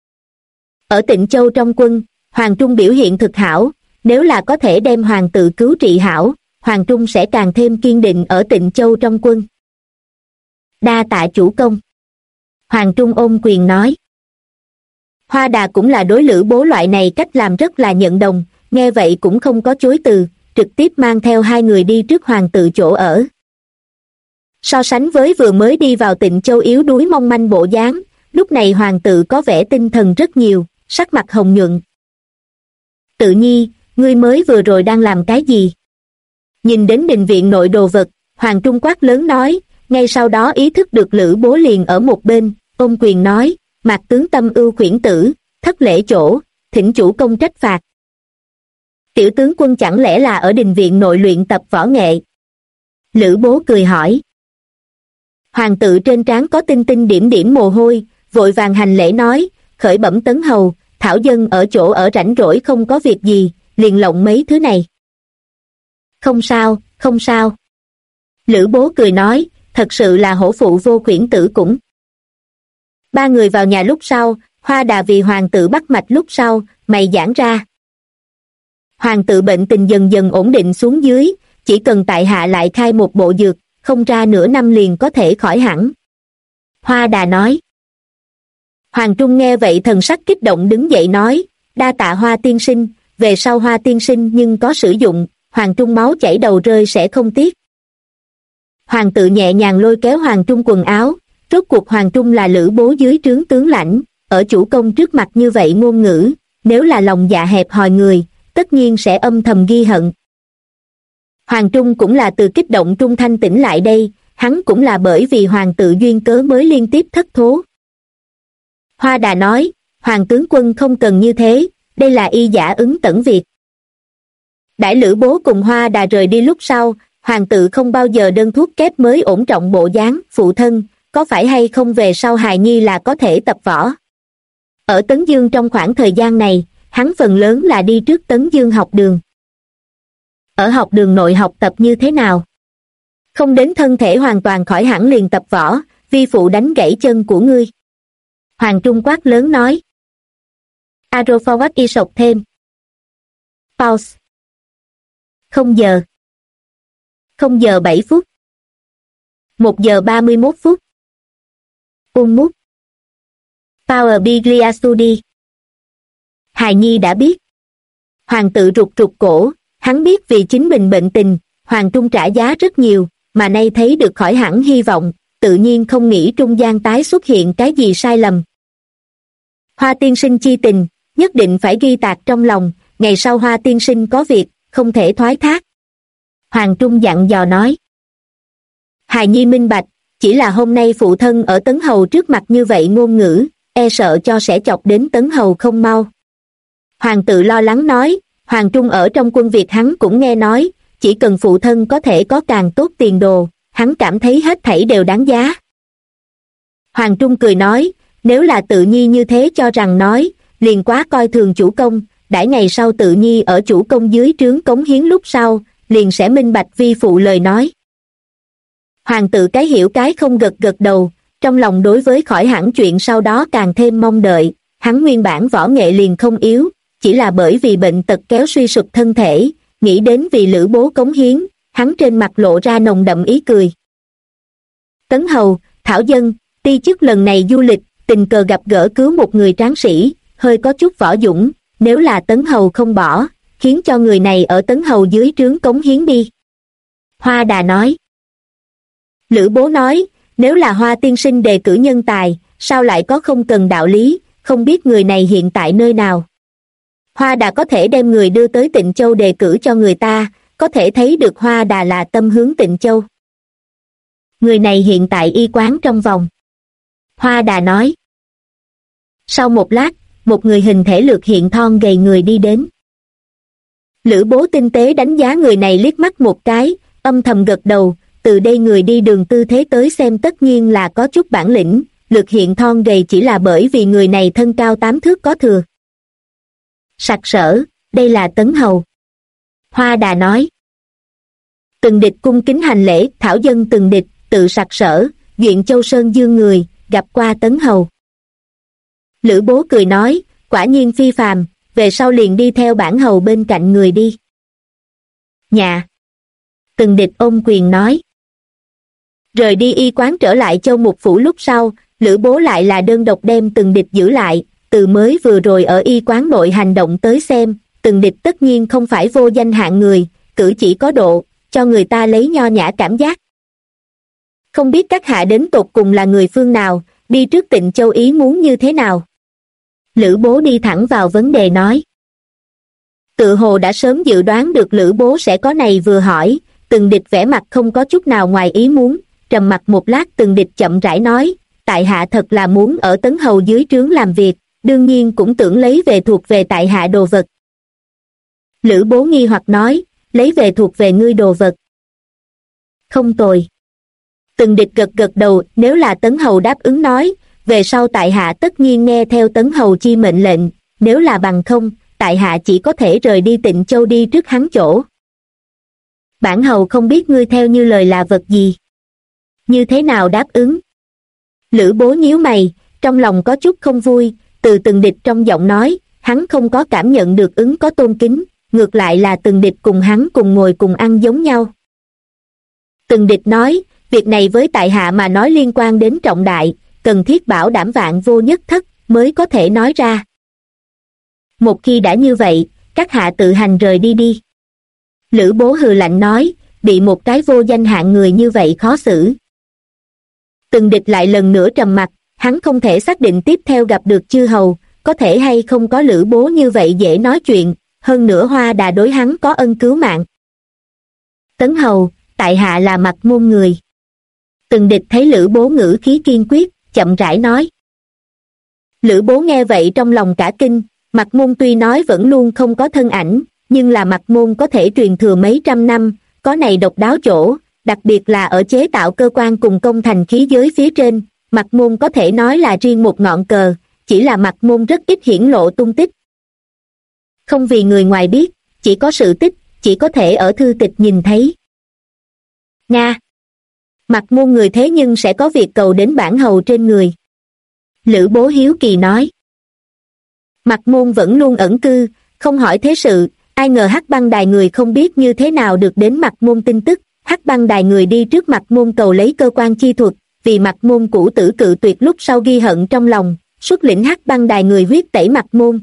Ở Tịnh Châu trong quân, Hoàng Trung biểu hiện thực hảo, nếu là có thể đem hoàng tự cứu trị hảo, Hoàng Trung sẽ càng thêm kiên định ở Tịnh Châu trong quân. Đa tạ chủ công. Hoàng Trung ôm quyền nói. Hoa Đà cũng là đối Lữ Bố loại này cách làm rất là nhận đồng, nghe vậy cũng không có chối từ, trực tiếp mang theo hai người đi trước hoàng tự chỗ ở. So sánh với vừa mới đi vào Tịnh Châu yếu đuối mong manh bộ dáng, lúc này hoàng tự có vẻ tinh thần rất nhiều, sắc mặt hồng nhuận. Tự nhi, ngươi mới vừa rồi đang làm cái gì? Nhìn đến đình viện nội đồ vật, Hoàng Trung quát lớn nói, ngay sau đó ý thức được Lữ Bố liền ở một bên, ôm quyền nói, Mạc tướng Tâm ưu khuyển tử, thất lễ chỗ, thỉnh chủ công trách phạt. Tiểu tướng quân chẳng lẽ là ở đình viện nội luyện tập võ nghệ? Lữ Bố cười hỏi. Hoàng tự trên trán có tinh tinh điểm điểm mồ hôi, vội vàng hành lễ nói, khởi bẩm tấn hầu, thảo dân ở chỗ ở rảnh rỗi không có việc gì, liền lộng mấy thứ này. Không sao, không sao. Lữ Bố cười nói, thật sự là hổ phụ vô khuyển tử cũng. Ba người vào nhà lúc sau, Hoa Đà vì hoàng tử bắt mạch lúc sau, mày giãn ra. Hoàng tự bệnh tình dần dần ổn định xuống dưới, chỉ cần tại hạ lại khai một bộ dược, không ra nửa năm liền có thể khỏi hẳn. Hoa Đà nói. Hoàng Trung nghe vậy thần sắc kích động đứng dậy nói, đa tạ Hoa tiên sinh, về sau Hoa tiên sinh nhưng có sử dụng, Hoàng Trung máu chảy đầu rơi sẽ không tiếc. Hoàng tự nhẹ nhàng lôi kéo Hoàng Trung quần áo, rốt cuộc Hoàng Trung là Lữ Bố dưới trướng tướng lãnh, ở chủ công trước mặt như vậy ngôn ngữ, nếu là lòng dạ hẹp hòi người, tất nhiên sẽ âm thầm ghi hận. Hoàng Trung cũng là từ kích động trung thanh tỉnh lại đây, hắn cũng là bởi vì hoàng tự duyên cớ mới liên tiếp thất thố. Hoa Đà nói, Hoàng tướng quân không cần như thế, đây là y giả ứng tẩn việc. Đãi Lữ Bố cùng Hoa Đà rời đi lúc sau, hoàng tự không bao giờ đơn thuốc kép mới ổn trọng bộ dáng, phụ thân, có phải hay không về sau hài nhi là có thể tập võ. Ở Tấn Dương trong khoảng thời gian này, hắn phần lớn là đi trước Tấn Dương học đường. Ở học đường nội học tập như thế nào? Không đến thân thể hoàn toàn khỏi hẳn liền tập võ, vi phụ đánh gãy chân của ngươi. Hoàng Trung quát lớn nói. Arrow forward y sộc thêm. Pause. 0 giờ. 0 giờ 7 phút. 1 giờ 31 phút. Mút. Power Biglia Studi. Hài nhi đã biết. Hoàng tự rụt rụt cổ, hắn biết vì chính mình bệnh tình, Hoàng Trung trả giá rất nhiều, mà nay thấy được khỏi hẳn hy vọng, tự nhiên không nghĩ trung gian tái xuất hiện cái gì sai lầm. Hoa tiên sinh chi tình, nhất định phải ghi tạc trong lòng, ngày sau Hoa tiên sinh có việc, không thể thoái thác. Hoàng Trung dặn dò nói. Hài nhi minh bạch, chỉ là hôm nay phụ thân ở Tấn Hầu trước mặt như vậy ngôn ngữ, e sợ cho sẽ chọc đến Tấn Hầu không mau. Hoàng tự lo lắng nói, Hoàng Trung ở trong quân Việt hắn cũng nghe nói, chỉ cần phụ thân có thể có càng tốt tiền đồ, hắn cảm thấy hết thảy đều đáng giá. Hoàng Trung cười nói, nếu là tự nhi như thế cho rằng nói, liền quá coi thường chủ công, đãi ngày sau tự nhi ở chủ công dưới trướng cống hiến lúc sau, liền sẽ minh bạch vi phụ lời nói. Hoàng tự cái hiểu cái không gật gật đầu, trong lòng đối với khỏi hẳn chuyện sau đó càng thêm mong đợi, hắn nguyên bản võ nghệ liền không yếu, chỉ là bởi vì bệnh tật kéo suy sụp thân thể, nghĩ đến vì Lữ Bố cống hiến, hắn trên mặt lộ ra nồng đậm ý cười. Tấn Hầu, Thảo Dân, ti chức lần này du lịch, tình cờ gặp gỡ cứu một người tráng sĩ, hơi có chút võ dũng, nếu là Tấn Hầu không bỏ, khiến cho người này ở Tấn Hầu dưới trướng cống hiến đi. Hoa Đà nói. Lữ Bố nói, nếu là Hoa tiên sinh đề cử nhân tài, sao lại có không cần đạo lý, không biết người này hiện tại nơi nào. Hoa Đà có thể đem người đưa tới Tịnh Châu đề cử cho người ta, có thể thấy được Hoa Đà là tâm hướng Tịnh Châu. Người này hiện tại y quán trong vòng. Hoa Đà nói. Sau một lát, một người hình thể lược hiện thon gầy người đi đến. Lữ Bố tinh tế đánh giá người này liếc mắt một cái, âm thầm gật đầu, từ đây người đi đường tư thế tới xem tất nhiên là có chút bản lĩnh, lược hiện thon gầy chỉ là bởi vì người này thân cao 8 thước có thừa. Sặc sỡ, đây là Tấn Hầu. Hoa Đà nói. Từng địch cung kính hành lễ, Thảo Dân từng địch, tự sặc sỡ, Duyện Châu Sơn Dương người, gặp qua Tấn Hầu. Lữ Bố cười nói, quả nhiên phi phàm, về sau liền đi theo bản hầu bên cạnh người đi. Nhà. Từng địch ôm quyền nói. Rời đi y quán trở lại Châu Mục Phủ lúc sau, Lữ Bố lại là đơn độc đem từng địch giữ lại, từ mới vừa rồi ở y quán nội hành động tới xem, từng địch tất nhiên không phải vô danh hạng người, cử chỉ có độ, cho người ta lấy nho nhã cảm giác. Không biết các hạ đến tột cùng là người phương nào, đi trước Tịnh Châu ý muốn như thế nào? Lữ Bố đi thẳng vào vấn đề nói. Tự hồ đã sớm dự đoán được Lữ Bố sẽ có này vừa hỏi, từng địch vẻ mặt không có chút nào ngoài ý muốn, trầm mặc một lát Từng Địch chậm rãi nói, tại hạ thật là muốn ở Tấn Hầu dưới trướng làm việc, đương nhiên cũng tưởng lấy về thuộc về tại hạ đồ vật. Lữ Bố nghi hoặc nói, lấy về thuộc về ngươi đồ vật. Không tồi. Từng Địch gật gật đầu, nếu là Tấn Hầu đáp ứng nói, về sau tại hạ tất nhiên nghe theo Tấn Hầu chi mệnh lệnh, nếu là bằng không, tại hạ chỉ có thể rời đi Tịnh Châu đi trước hắn chỗ. Bản hầu không biết ngươi theo như lời là vật gì. Như thế nào đáp ứng? Lữ Bố nhíu mày, trong lòng có chút không vui, từ Từng Địch trong giọng nói, hắn không có cảm nhận được ứng có tôn kính, ngược lại là Từng Địch cùng hắn cùng ngồi cùng ăn giống nhau. Từng Địch nói, việc này với tại hạ mà nói liên quan đến trọng đại, cần thiết bảo đảm vạn vô nhất thất, mới có thể nói ra. Một khi đã như vậy, các hạ tự hành rời đi đi. Lữ Bố hừ lạnh nói, bị một cái vô danh hạng người như vậy khó xử. Từng Địch lại lần nữa trầm mặc, hắn không thể xác định tiếp theo gặp được chư hầu, có thể hay không có Lữ Bố như vậy dễ nói chuyện, hơn nữa Hoa Đà đối hắn có ân cứu mạng. Tấn Hầu, tại hạ là Mặc Môn người. Từng Địch thấy Lữ Bố ngữ khí kiên quyết, chậm rãi nói. Lữ Bố nghe vậy trong lòng cả kinh, Mặc Môn tuy nói vẫn luôn không có thân ảnh, nhưng là Mặc Môn có thể truyền thừa mấy trăm năm, có này độc đáo chỗ, đặc biệt là ở chế tạo cơ quan cùng công thành khí giới phía trên, Mặc Môn có thể nói là riêng một ngọn cờ, chỉ là Mặc Môn rất ít hiển lộ tung tích. Không vì người ngoài biết, chỉ có sự tích, chỉ có thể ở thư tịch nhìn thấy. Nga! Mặc Môn người thế nhưng sẽ có việc cầu đến bản hầu trên người. Lữ Bố hiếu kỳ nói. Mặc Môn vẫn luôn ẩn cư, không hỏi thế sự, ai ngờ Hắc Băng Đài người không biết như thế nào được đến Mặc Môn tin tức, Hắc Băng Đài người đi trước Mặc Môn cầu lấy cơ quan chi thuật, vì Mặc Môn cũ tử cự tuyệt lúc sau ghi hận trong lòng, xuất lĩnh Hắc Băng Đài người huyết tẩy Mặc Môn.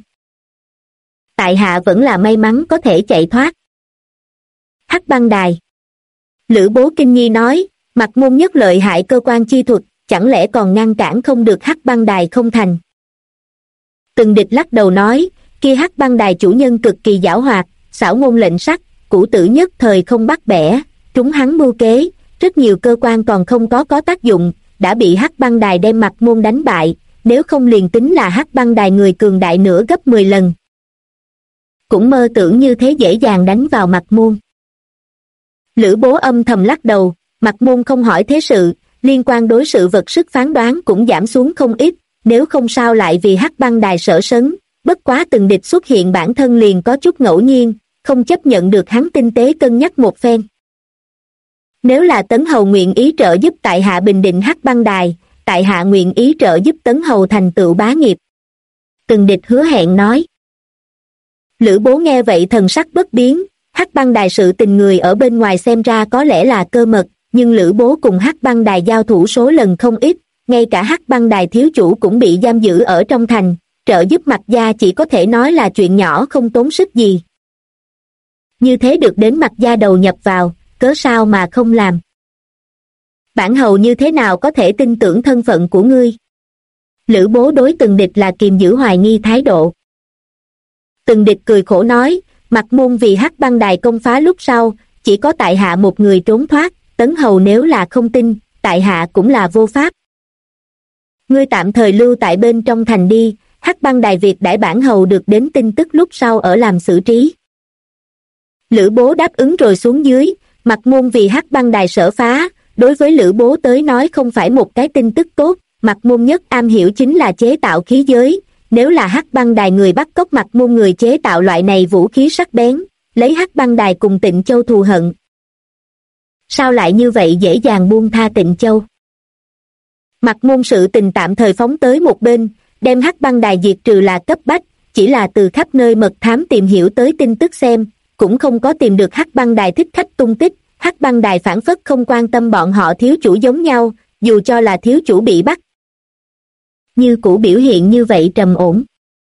Tại hạ vẫn là may mắn có thể chạy thoát. Hắc Băng Đài. Lữ Bố kinh nghi nói, Mặc Môn nhất lợi hại cơ quan chi thuật, chẳng lẽ còn ngăn cản không được Hắc Băng Đài không thành. Từng Địch lắc đầu nói, kia Hắc Băng Đài chủ nhân cực kỳ giảo hoạt, xảo ngôn lệnh sắc, cũ tử nhất thời không bắt bẻ, trúng hắn mưu kế, rất nhiều cơ quan còn không có tác dụng, đã bị Hắc Băng Đài đem Mặc Môn đánh bại, nếu không liền tính là Hắc Băng Đài người cường đại nữa gấp 10 lần. Cũng mơ tưởng như thế dễ dàng đánh vào Mặc Môn. Lữ Bố âm thầm lắc đầu, Mặc Môn không hỏi thế sự, liên quan đối sự vật sức phán đoán cũng giảm xuống không ít, nếu không sao lại vì Hắc Băng Đài sở sấn, bất quá Từng Địch xuất hiện bản thân liền có chút ngẫu nhiên, không chấp nhận được hắn tinh tế cân nhắc một phen. Nếu là Tấn Hầu nguyện ý trợ giúp tại hạ bình định Hắc Băng Đài, tại hạ nguyện ý trợ giúp Tấn Hầu thành tựu bá nghiệp. Từng Địch hứa hẹn nói. Lữ Bố nghe vậy thần sắc bất biến, Hắc Băng Đài sự tình người ở bên ngoài xem ra có lẽ là cơ mật, nhưng Lữ Bố cùng Hắc Băng Đài giao thủ số lần không ít, ngay cả Hắc Băng Đài thiếu chủ cũng bị giam giữ ở trong thành, trợ giúp Mạc gia chỉ có thể nói là chuyện nhỏ không tốn sức gì. Như thế được đến Mạc gia đầu nhập vào, cớ sao mà không làm. Bản hầu như thế nào có thể tin tưởng thân phận của ngươi? Lữ Bố đối Từng Địch là kiềm giữ hoài nghi thái độ. Từng Địch cười khổ nói, Mặc Môn vì Hắc Băng Đài công phá lúc sau, chỉ có tại hạ một người trốn thoát, Tấn Hầu nếu là không tin, tại hạ cũng là vô pháp. Ngươi tạm thời lưu tại bên trong thành đi, Hắc Băng Đài việc đãi bản hầu được đến tin tức lúc sau ở làm xử trí. Lữ Bố đáp ứng rồi xuống dưới, Mặc Môn vì Hắc Băng Đài sở phá, đối với Lữ Bố tới nói không phải một cái tin tức tốt, Mặc Môn nhất am hiểu chính là chế tạo khí giới, nếu là Hắc Băng Đài người bắt cóc Mặc Môn người chế tạo loại này vũ khí sắc bén, lấy Hắc Băng Đài cùng Tịnh Châu thù hận. Sao lại như vậy dễ dàng buông tha Tịnh Châu? Mặc Môn sự tình tạm thời phóng tới một bên, đem Hắc Băng Đài diệt trừ là cấp bách, chỉ là từ khắp nơi mật thám tìm hiểu tới tin tức xem, cũng không có tìm được Hắc Băng Đài thích khách tung tích, Hắc Băng Đài phản phất không quan tâm bọn họ thiếu chủ giống nhau, dù cho là thiếu chủ bị bắt. Như cũ biểu hiện như vậy trầm ổn.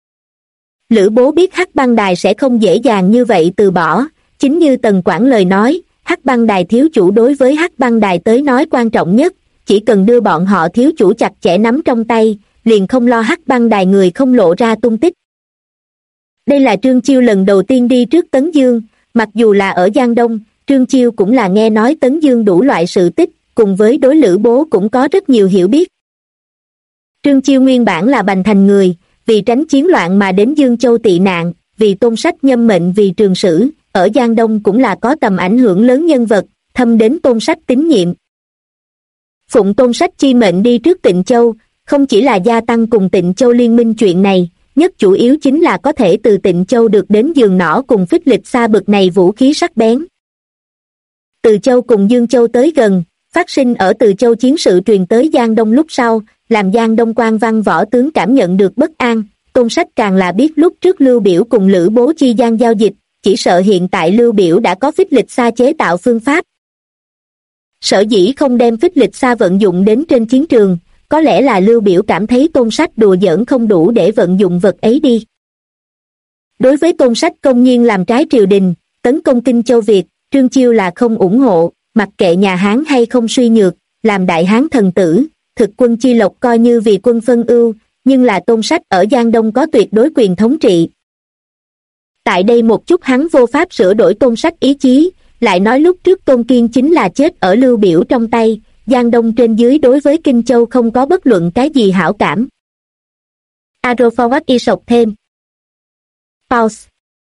Lữ Bố biết Hắc Băng Đài sẽ không dễ dàng như vậy từ bỏ, chính như Tần Quảng lời nói, Hắc Băng Đài thiếu chủ đối với Hắc Băng Đài tới nói quan trọng nhất, chỉ cần đưa bọn họ thiếu chủ chặt chẽ nắm trong tay, liền không lo Hắc Băng Đài người không lộ ra tung tích. Đây là Trương Chiêu lần đầu tiên đi trước Tấn Dương, mặc dù là ở Giang Đông, Trương Chiêu cũng là nghe nói Tấn Dương đủ loại sự tích, cùng với đối Lữ Bố cũng có rất nhiều hiểu biết. Trương Chiêu nguyên bản là Bành Thành người, vì tránh chiến loạn mà đến Dương Châu tị nạn, vì Tôn Sách nhâm mệnh vì Trường Sử, ở Giang Đông cũng là có tầm ảnh hưởng lớn nhân vật, thâm đến Tôn Sách tín nhiệm. Phụng Tôn Sách chi mệnh đi trước Tịnh Châu, không chỉ là gia tăng cùng Tịnh Châu liên minh chuyện này, nhất chủ yếu chính là có thể từ Tịnh Châu được đến Giường Nỏ cùng Phích Lịch Sa bực này vũ khí sắc bén. Từ Châu cùng Dương Châu tới gần, phát sinh ở Từ Châu chiến sự truyền tới Giang Đông lúc sau, làm Giang Đông quan văn võ tướng cảm nhận được bất an. Tôn Sách càng là biết lúc trước Lưu Biểu cùng Lữ Bố chi gian giao dịch, chỉ sợ hiện tại Lưu Biểu đã có Phích Lịch Sa chế tạo phương pháp. Sở dĩ không đem Phích Lịch Sa vận dụng đến trên chiến trường, có lẽ là Lưu Biểu cảm thấy Tôn Sách đùa giỡn không đủ để vận dụng vật ấy đi. Đối với Tôn Sách công nhiên làm trái triều đình, tấn công Kinh Châu Việt, Trương Chiêu là không ủng hộ, mặc kệ nhà Hán hay không suy nhược, làm đại Hán thần tử, thực quân chi lộc coi như vì quân phân ưu, nhưng là Tôn Sách ở Giang Đông có tuyệt đối quyền thống trị. Tại đây một chút hắn vô pháp sửa đổi Tôn Sách ý chí, lại nói lúc trước Tôn Kiên chính là chết ở Lưu Biểu trong tay, Giang Đông trên dưới đối với Kinh Châu không có bất luận cái gì hảo cảm. Arrow forward y sọc thêm. Pause.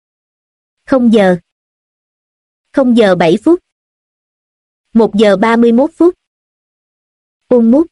0 giờ 7 phút. 1 giờ 31 phút. Mút.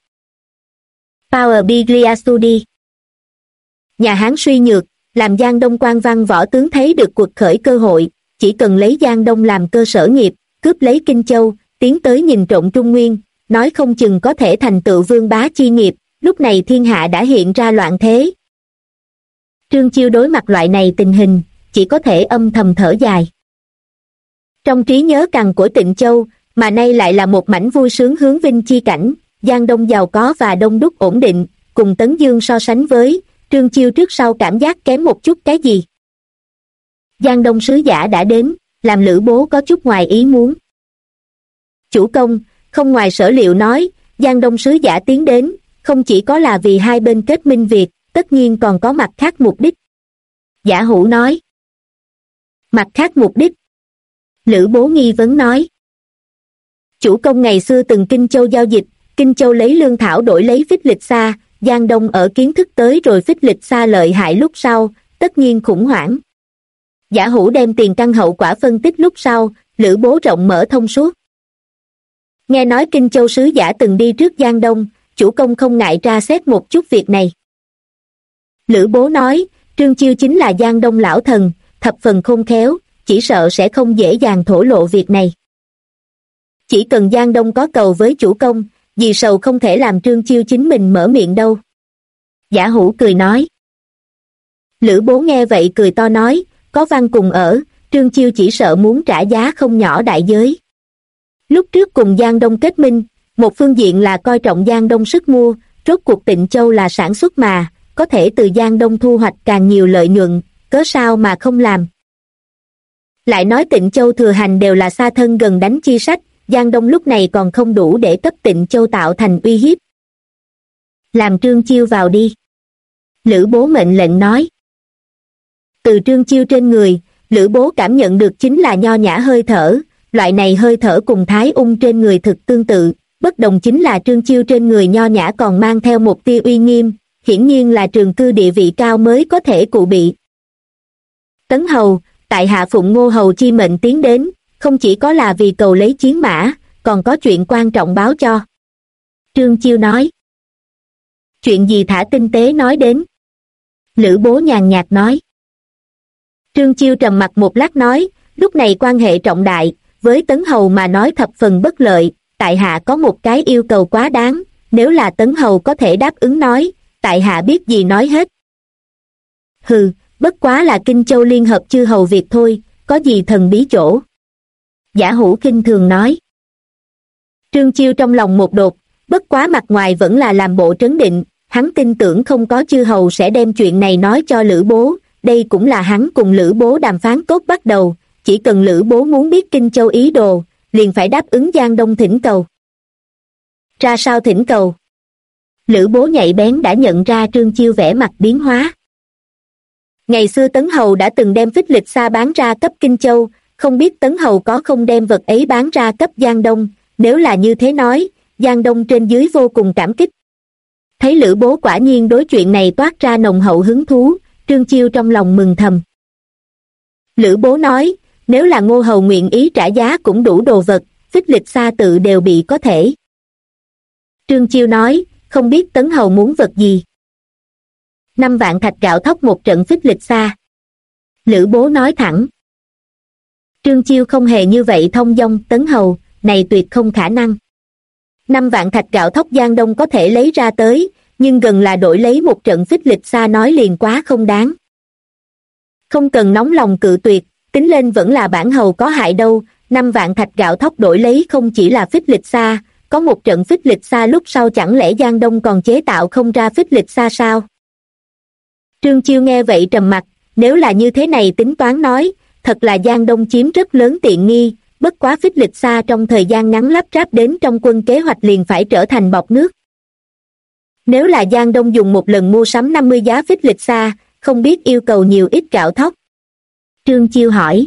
Power Biglia Studi. Nhà Hán suy nhược, làm Giang Đông quan văn võ tướng thấy được cuộc khởi cơ hội, chỉ cần lấy Giang Đông làm cơ sở nghiệp, cướp lấy Kinh Châu, tiến tới nhìn trộm Trung Nguyên, nói không chừng có thể thành tựu vương bá chi nghiệp, lúc này thiên hạ đã hiện ra loạn thế. Trương Chiêu đối mặt loại này tình hình, chỉ có thể âm thầm thở dài. Trong trí nhớ cằn của Tịnh Châu, mà nay lại là một mảnh vui sướng hướng vinh chi cảnh, Giang Đông giàu có và đông đúc ổn định, cùng Tấn Dương so sánh với, Trương Chiêu trước sau cảm giác kém một chút cái gì. Giang Đông sứ giả đã đến, làm Lữ Bố có chút ngoài ý muốn. Chủ công, không ngoài sở liệu nói, Giang Đông sứ giả tiến đến, không chỉ có là vì hai bên kết minh việc, tất nhiên còn có mặt khác mục đích. Giả Hữu nói. Mặt khác mục đích. Lữ Bố nghi vấn nói. Chủ công ngày xưa từng Kinh Châu giao dịch, Kinh Châu lấy lương thảo đổi lấy Phích Lịch Sa, Giang Đông ở kiến thức tới rồi Phích Lịch Sa lợi hại lúc sau, tất nhiên khủng hoảng. Giả Hữu đem tiền căn hậu quả phân tích lúc sau, Lữ Bố rộng mở thông suốt. Nghe nói Kinh Châu sứ giả từng đi trước Giang Đông, chủ công không ngại tra xét một chút việc này. Lữ Bố nói, Trương Chiêu chính là Giang Đông lão thần, thập phần khôn khéo, chỉ sợ sẽ không dễ dàng thổ lộ việc này. Chỉ cần Giang Đông có cầu với chủ công, vì sầu không thể làm Trương Chiêu chính mình mở miệng đâu. Giả Hữu cười nói. Lữ Bố nghe vậy cười to nói, có văn cùng ở, Trương Chiêu chỉ sợ muốn trả giá không nhỏ đại giới. Lúc trước cùng Giang Đông kết minh, một phương diện là coi trọng Giang Đông sức mua, rốt cuộc Tịnh Châu là sản xuất mà, có thể từ Giang Đông thu hoạch càng nhiều lợi nhuận, cớ sao mà không làm. Lại nói Tịnh Châu thừa hành đều là xa thân gần đánh chi sách, Giang Đông lúc này còn không đủ để cấp Tịnh Châu tạo thành uy hiếp. Làm Trương Chiêu vào đi. Lữ Bố mệnh lệnh nói. Từ Trương Chiêu trên người, Lữ Bố cảm nhận được chính là nho nhã hơi thở, loại này hơi thở cùng Thái Ung trên người thực tương tự, bất đồng chính là Trương Chiêu trên người nho nhã còn mang theo một tia uy nghiêm, hiển nhiên là trường cư địa vị cao mới có thể cụ bị. Tấn Hầu, tại hạ phụng Ngô Hầu chi mệnh tiến đến, không chỉ có là vì cầu lấy chiến mã, còn có chuyện quan trọng báo cho. Trương Chiêu nói. Chuyện gì thả tinh tế nói đến. Lữ Bố nhàn nhạt nói. Trương Chiêu trầm mặt một lát nói, lúc này quan hệ trọng đại, với Tấn Hầu mà nói thập phần bất lợi, tại hạ có một cái yêu cầu quá đáng, nếu là Tấn Hầu có thể đáp ứng nói, tại hạ biết gì nói hết. Hừ, bất quá là Kinh Châu liên hợp chư hầu việc thôi, có gì thần bí chỗ. Giả Hữu khinh thường nói. Trương Chiêu trong lòng một đột, bất quá mặt ngoài vẫn là làm bộ trấn định, hắn tin tưởng không có chư hầu sẽ đem chuyện này nói cho Lữ Bố, đây cũng là hắn cùng Lữ Bố đàm phán tốt bắt đầu, chỉ cần Lữ Bố muốn biết Kinh Châu ý đồ, liền phải đáp ứng Giang Đông thỉnh cầu. Ra sao thỉnh cầu? Lữ Bố nhạy bén đã nhận ra Trương Chiêu vẻ mặt biến hóa. Ngày xưa Tấn Hầu đã từng đem Phích Lịch Sa bán ra cấp Kinh Châu, không biết Tấn Hầu có không đem vật ấy bán ra cấp Giang Đông, nếu là như thế nói, Giang Đông trên dưới vô cùng cảm kích. Thấy Lữ Bố quả nhiên đối chuyện này toát ra nồng hậu hứng thú, Trương Chiêu trong lòng mừng thầm. Lữ Bố nói, nếu là Ngô Hầu nguyện ý trả giá cũng đủ đồ vật, Phích Lịch Sa tự đều bị có thể. Trương Chiêu nói, không biết Tấn Hầu muốn vật gì. 5 vạn thạch gạo thóc một trận Phích Lịch Sa. Lữ Bố nói thẳng. Trương Chiêu không hề như vậy thông dong, Tấn Hầu, này tuyệt không khả năng. 5 vạn thạch gạo thóc Giang Đông có thể lấy ra tới, nhưng gần là đổi lấy một trận Phích Lịch Sa nói liền quá không đáng. Không cần nóng lòng cự tuyệt, tính lên vẫn là bản hầu có hại đâu, 5 vạn thạch gạo thóc đổi lấy không chỉ là Phích Lịch Sa, có một trận Phích Lịch Sa lúc sau chẳng lẽ Giang Đông còn chế tạo không ra Phích Lịch Sa sao? Trương Chiêu nghe vậy trầm mặt, nếu là như thế này tính toán nói, thật là Giang Đông chiếm rất lớn tiện nghi, bất quá Phích Lịch Sa trong thời gian ngắn lắp ráp đến trong quân kế hoạch liền phải trở thành bọt nước. Nếu là Giang Đông dùng một lần mua sắm 50 giá Phích Lịch Sa, không biết yêu cầu nhiều ít gạo thóc. Trương Chiêu hỏi.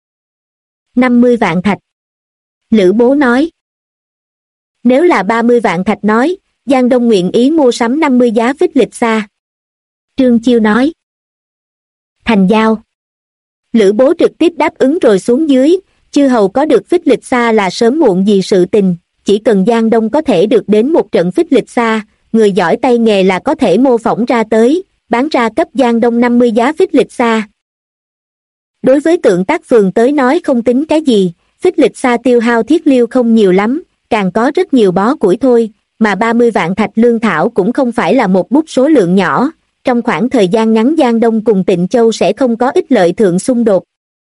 50 vạn thạch. Lữ Bố nói. Nếu là 30 vạn thạch nói, Giang Đông nguyện ý mua sắm 50 giá Phích Lịch Sa. Trương Chiêu nói. Thành giao. Lữ Bố trực tiếp đáp ứng rồi xuống dưới, chư hầu có được Phích Lịch Sa là sớm muộn gì sự tình, chỉ cần Giang Đông có thể được đến một trận Phích Lịch Sa, người giỏi tay nghề là có thể mô phỏng ra tới, bán ra cấp Giang Đông 50 giá Phích Lịch Sa. Đối với Tượng Tác Phường tới nói không tính cái gì, Phích Lịch Sa tiêu hao thiết liêu không nhiều lắm, càng có rất nhiều bó củi thôi, mà 30 vạn thạch lương thảo cũng không phải là một bút số lượng nhỏ, trong khoảng thời gian ngắn Giang Đông cùng Tịnh Châu sẽ không có ích lợi thượng xung đột.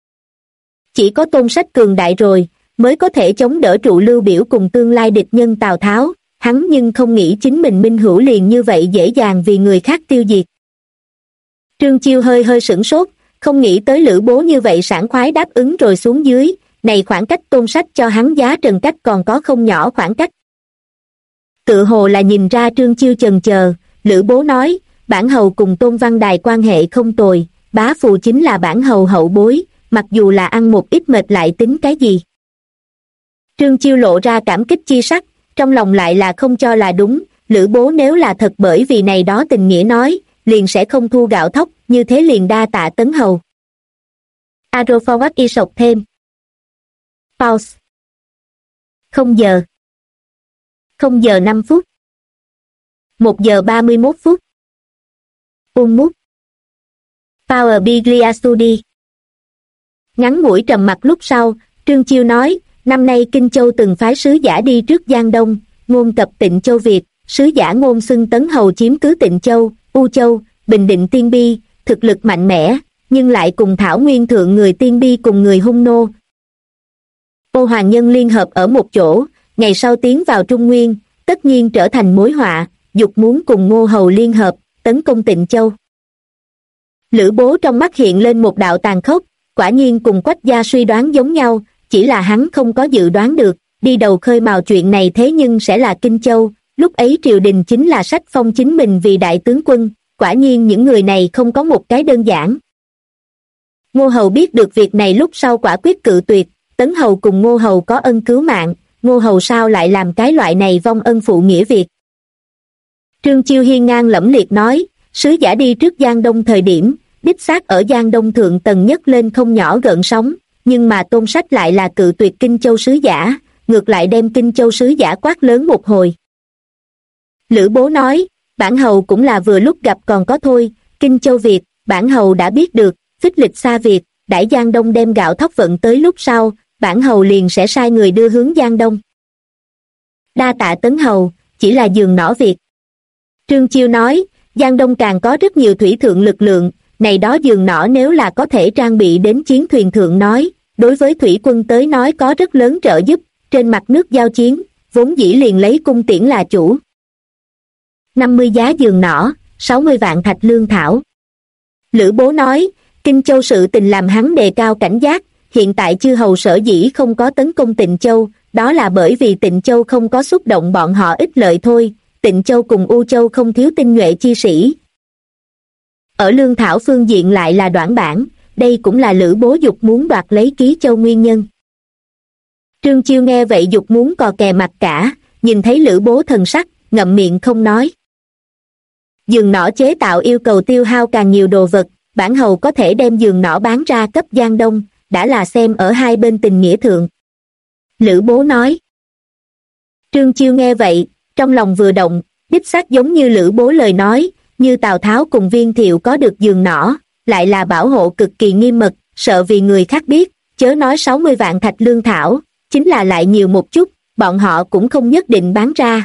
Chỉ có Tôn Sách cường đại rồi, mới có thể chống đỡ trụ Lưu Biểu cùng tương lai địch nhân Tào Tháo, hắn nhưng không nghĩ chính mình minh hữu liền như vậy dễ dàng vì người khác tiêu diệt. Trương Chiêu hơi hơi sửng sốt, không nghĩ tới Lữ Bố như vậy sảng khoái đáp ứng rồi xuống dưới, này khoảng cách Tôn Sách cho hắn giá trần cách còn có không nhỏ khoảng cách. Tự hồ là nhìn ra Trương Chiêu chần chờ, Lữ Bố nói, bản hầu cùng Tôn Văn Đài quan hệ không tồi, bá phụ chính là bản hầu hậu bối, mặc dù là ăn một ít mệt lại tính cái gì. Trương Chiêu lộ ra cảm kích chi sắc, trong lòng lại là không cho là đúng, Lữ Bố nếu là thật bởi vì này đó tình nghĩa nói, liền sẽ không thu gạo thóc, như thế liền đa tạ Tấn Hầu. Arrow forward y sọc thêm. Pause. 0 giờ. 0 giờ 5 phút. 1 giờ 31 phút. Mút. Power Biglia Studi. Ngắn ngủi trầm mặc lúc sau, Trương Chiêu nói, năm nay Kinh Châu từng phái sứ giả đi trước Giang Đông, ngôn cập Tịnh Châu Việt, sứ giả ngôn xưng Tấn Hầu chiếm cứ Tịnh Châu, U Châu, Bình Định Tiên Bi, thực lực mạnh mẽ, nhưng lại cùng Thảo Nguyên thượng người Tiên Bi cùng người Hung Nô. Ô Hoàng Nhân liên hợp ở một chỗ, ngày sau tiến vào Trung Nguyên, tất nhiên trở thành mối họa, dục muốn cùng Ngô Hầu liên hợp, tấn công Tịnh Châu. Lữ Bố trong mắt hiện lên một đạo tàn khốc, quả nhiên cùng Quách gia suy đoán giống nhau, chỉ là hắn không có dự đoán được, đi đầu khơi mào chuyện này thế nhưng sẽ là Kinh Châu, lúc ấy triều đình chính là sách phong chính mình vì đại tướng quân, quả nhiên những người này không có một cái đơn giản. Ngô Hầu biết được việc này lúc sau quả quyết cự tuyệt, Tấn Hầu cùng Ngô Hầu có ân cứu mạng, Ngô Hầu sao lại làm cái loại này vong ân phụ nghĩa việc. Trương Chiêu hiên ngang lẫm liệt nói, sứ giả đi trước Giang Đông thời điểm, đích xác ở Giang Đông thượng tầng nhất lên không nhỏ gợn sóng, nhưng mà Tôn Sách lại là cự tuyệt Kinh Châu sứ giả, ngược lại đem Kinh Châu sứ giả quát lớn một hồi. Lữ Bố nói, bản hầu cũng là vừa lúc gặp còn có thôi, Kinh Châu Việt, bản hầu đã biết được, Phích Lịch Sa Việt, đãi Giang Đông đem gạo thóc vận tới lúc sau, bản hầu liền sẽ sai người đưa hướng Giang Đông. Đa tạ Tấn Hầu, chỉ là giường nỏ việc. Trương Chiêu nói, Giang Đông càng có rất nhiều thủy thượng lực lượng, này đó giường nỏ nếu là có thể trang bị đến chiến thuyền thượng nói, đối với thủy quân tới nói có rất lớn trợ giúp, trên mặt nước giao chiến, vốn dĩ liền lấy cung tiễn là chủ. 50 giá giường nỏ, 60 vạn thạch lương thảo. Lữ Bố nói, Kinh Châu sự tình làm hắn đề cao cảnh giác, hiện tại chư hầu sở dĩ không có tấn công Tịnh Châu, đó là bởi vì Tịnh Châu không có xúc động bọn họ ích lợi thôi, Tịnh Châu cùng U Châu không thiếu tinh nhuệ chi sĩ. Ở lương thảo phương diện lại là đoản bản, đây cũng là Lữ Bố dục muốn đoạt lấy Ký Châu nguyên nhân. Trương Chiêu nghe vậy dục muốn cò kè mặt cả, nhìn thấy Lữ Bố thần sắc, ngậm miệng không nói. Giường nỏ chế tạo yêu cầu tiêu hao càng nhiều đồ vật, bản hầu có thể đem giường nỏ bán ra cấp Giang Đông, đã là xem ở hai bên tình nghĩa thượng. Lữ Bố nói. Trương Chiêu nghe vậy, trong lòng vừa động, đích xác giống như Lữ Bố lời nói, như Tào Tháo cùng Viên Thiệu có được giường nỏ, lại là bảo hộ cực kỳ nghiêm mật, sợ vì người khác biết, chớ nói 60 vạn thạch lương thảo, chính là lại nhiều một chút, bọn họ cũng không nhất định bán ra.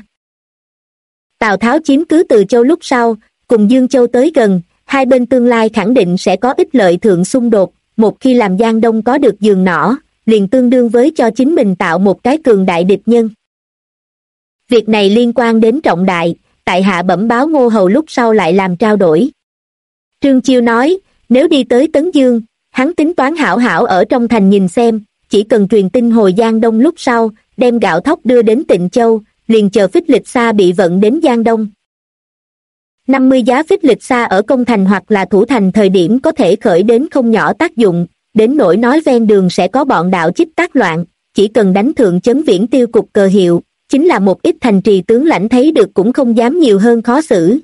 Tào Tháo chiếm cứ Từ Châu lúc sau, cùng Dương Châu tới gần, hai bên tương lai khẳng định sẽ có ích lợi thượng xung đột, một khi làm Giang Đông có được giường nỏ, liền tương đương với cho chính mình tạo một cái cường đại địch nhân. Việc này liên quan đến trọng đại, tại hạ bẩm báo Ngô Hầu lúc sau lại làm trao đổi. Trương Chiêu nói, nếu đi tới Tấn Dương, hắn tính toán hảo hảo ở trong thành nhìn xem, chỉ cần truyền tin hồi Giang Đông lúc sau, đem gạo thóc đưa đến Tịnh Châu, liền chờ phích lịch xa bị vận đến Giang Đông. 50 giá phích lịch xa ở công thành hoặc là thủ thành thời điểm có thể khởi đến không nhỏ tác dụng, đến nỗi nói ven đường sẽ có bọn đạo chích tác loạn, chỉ cần đánh thượng Chấn Viễn Tiêu cục cờ hiệu, chính là một ít thành trì tướng lãnh thấy được cũng không dám nhiều hơn khó xử.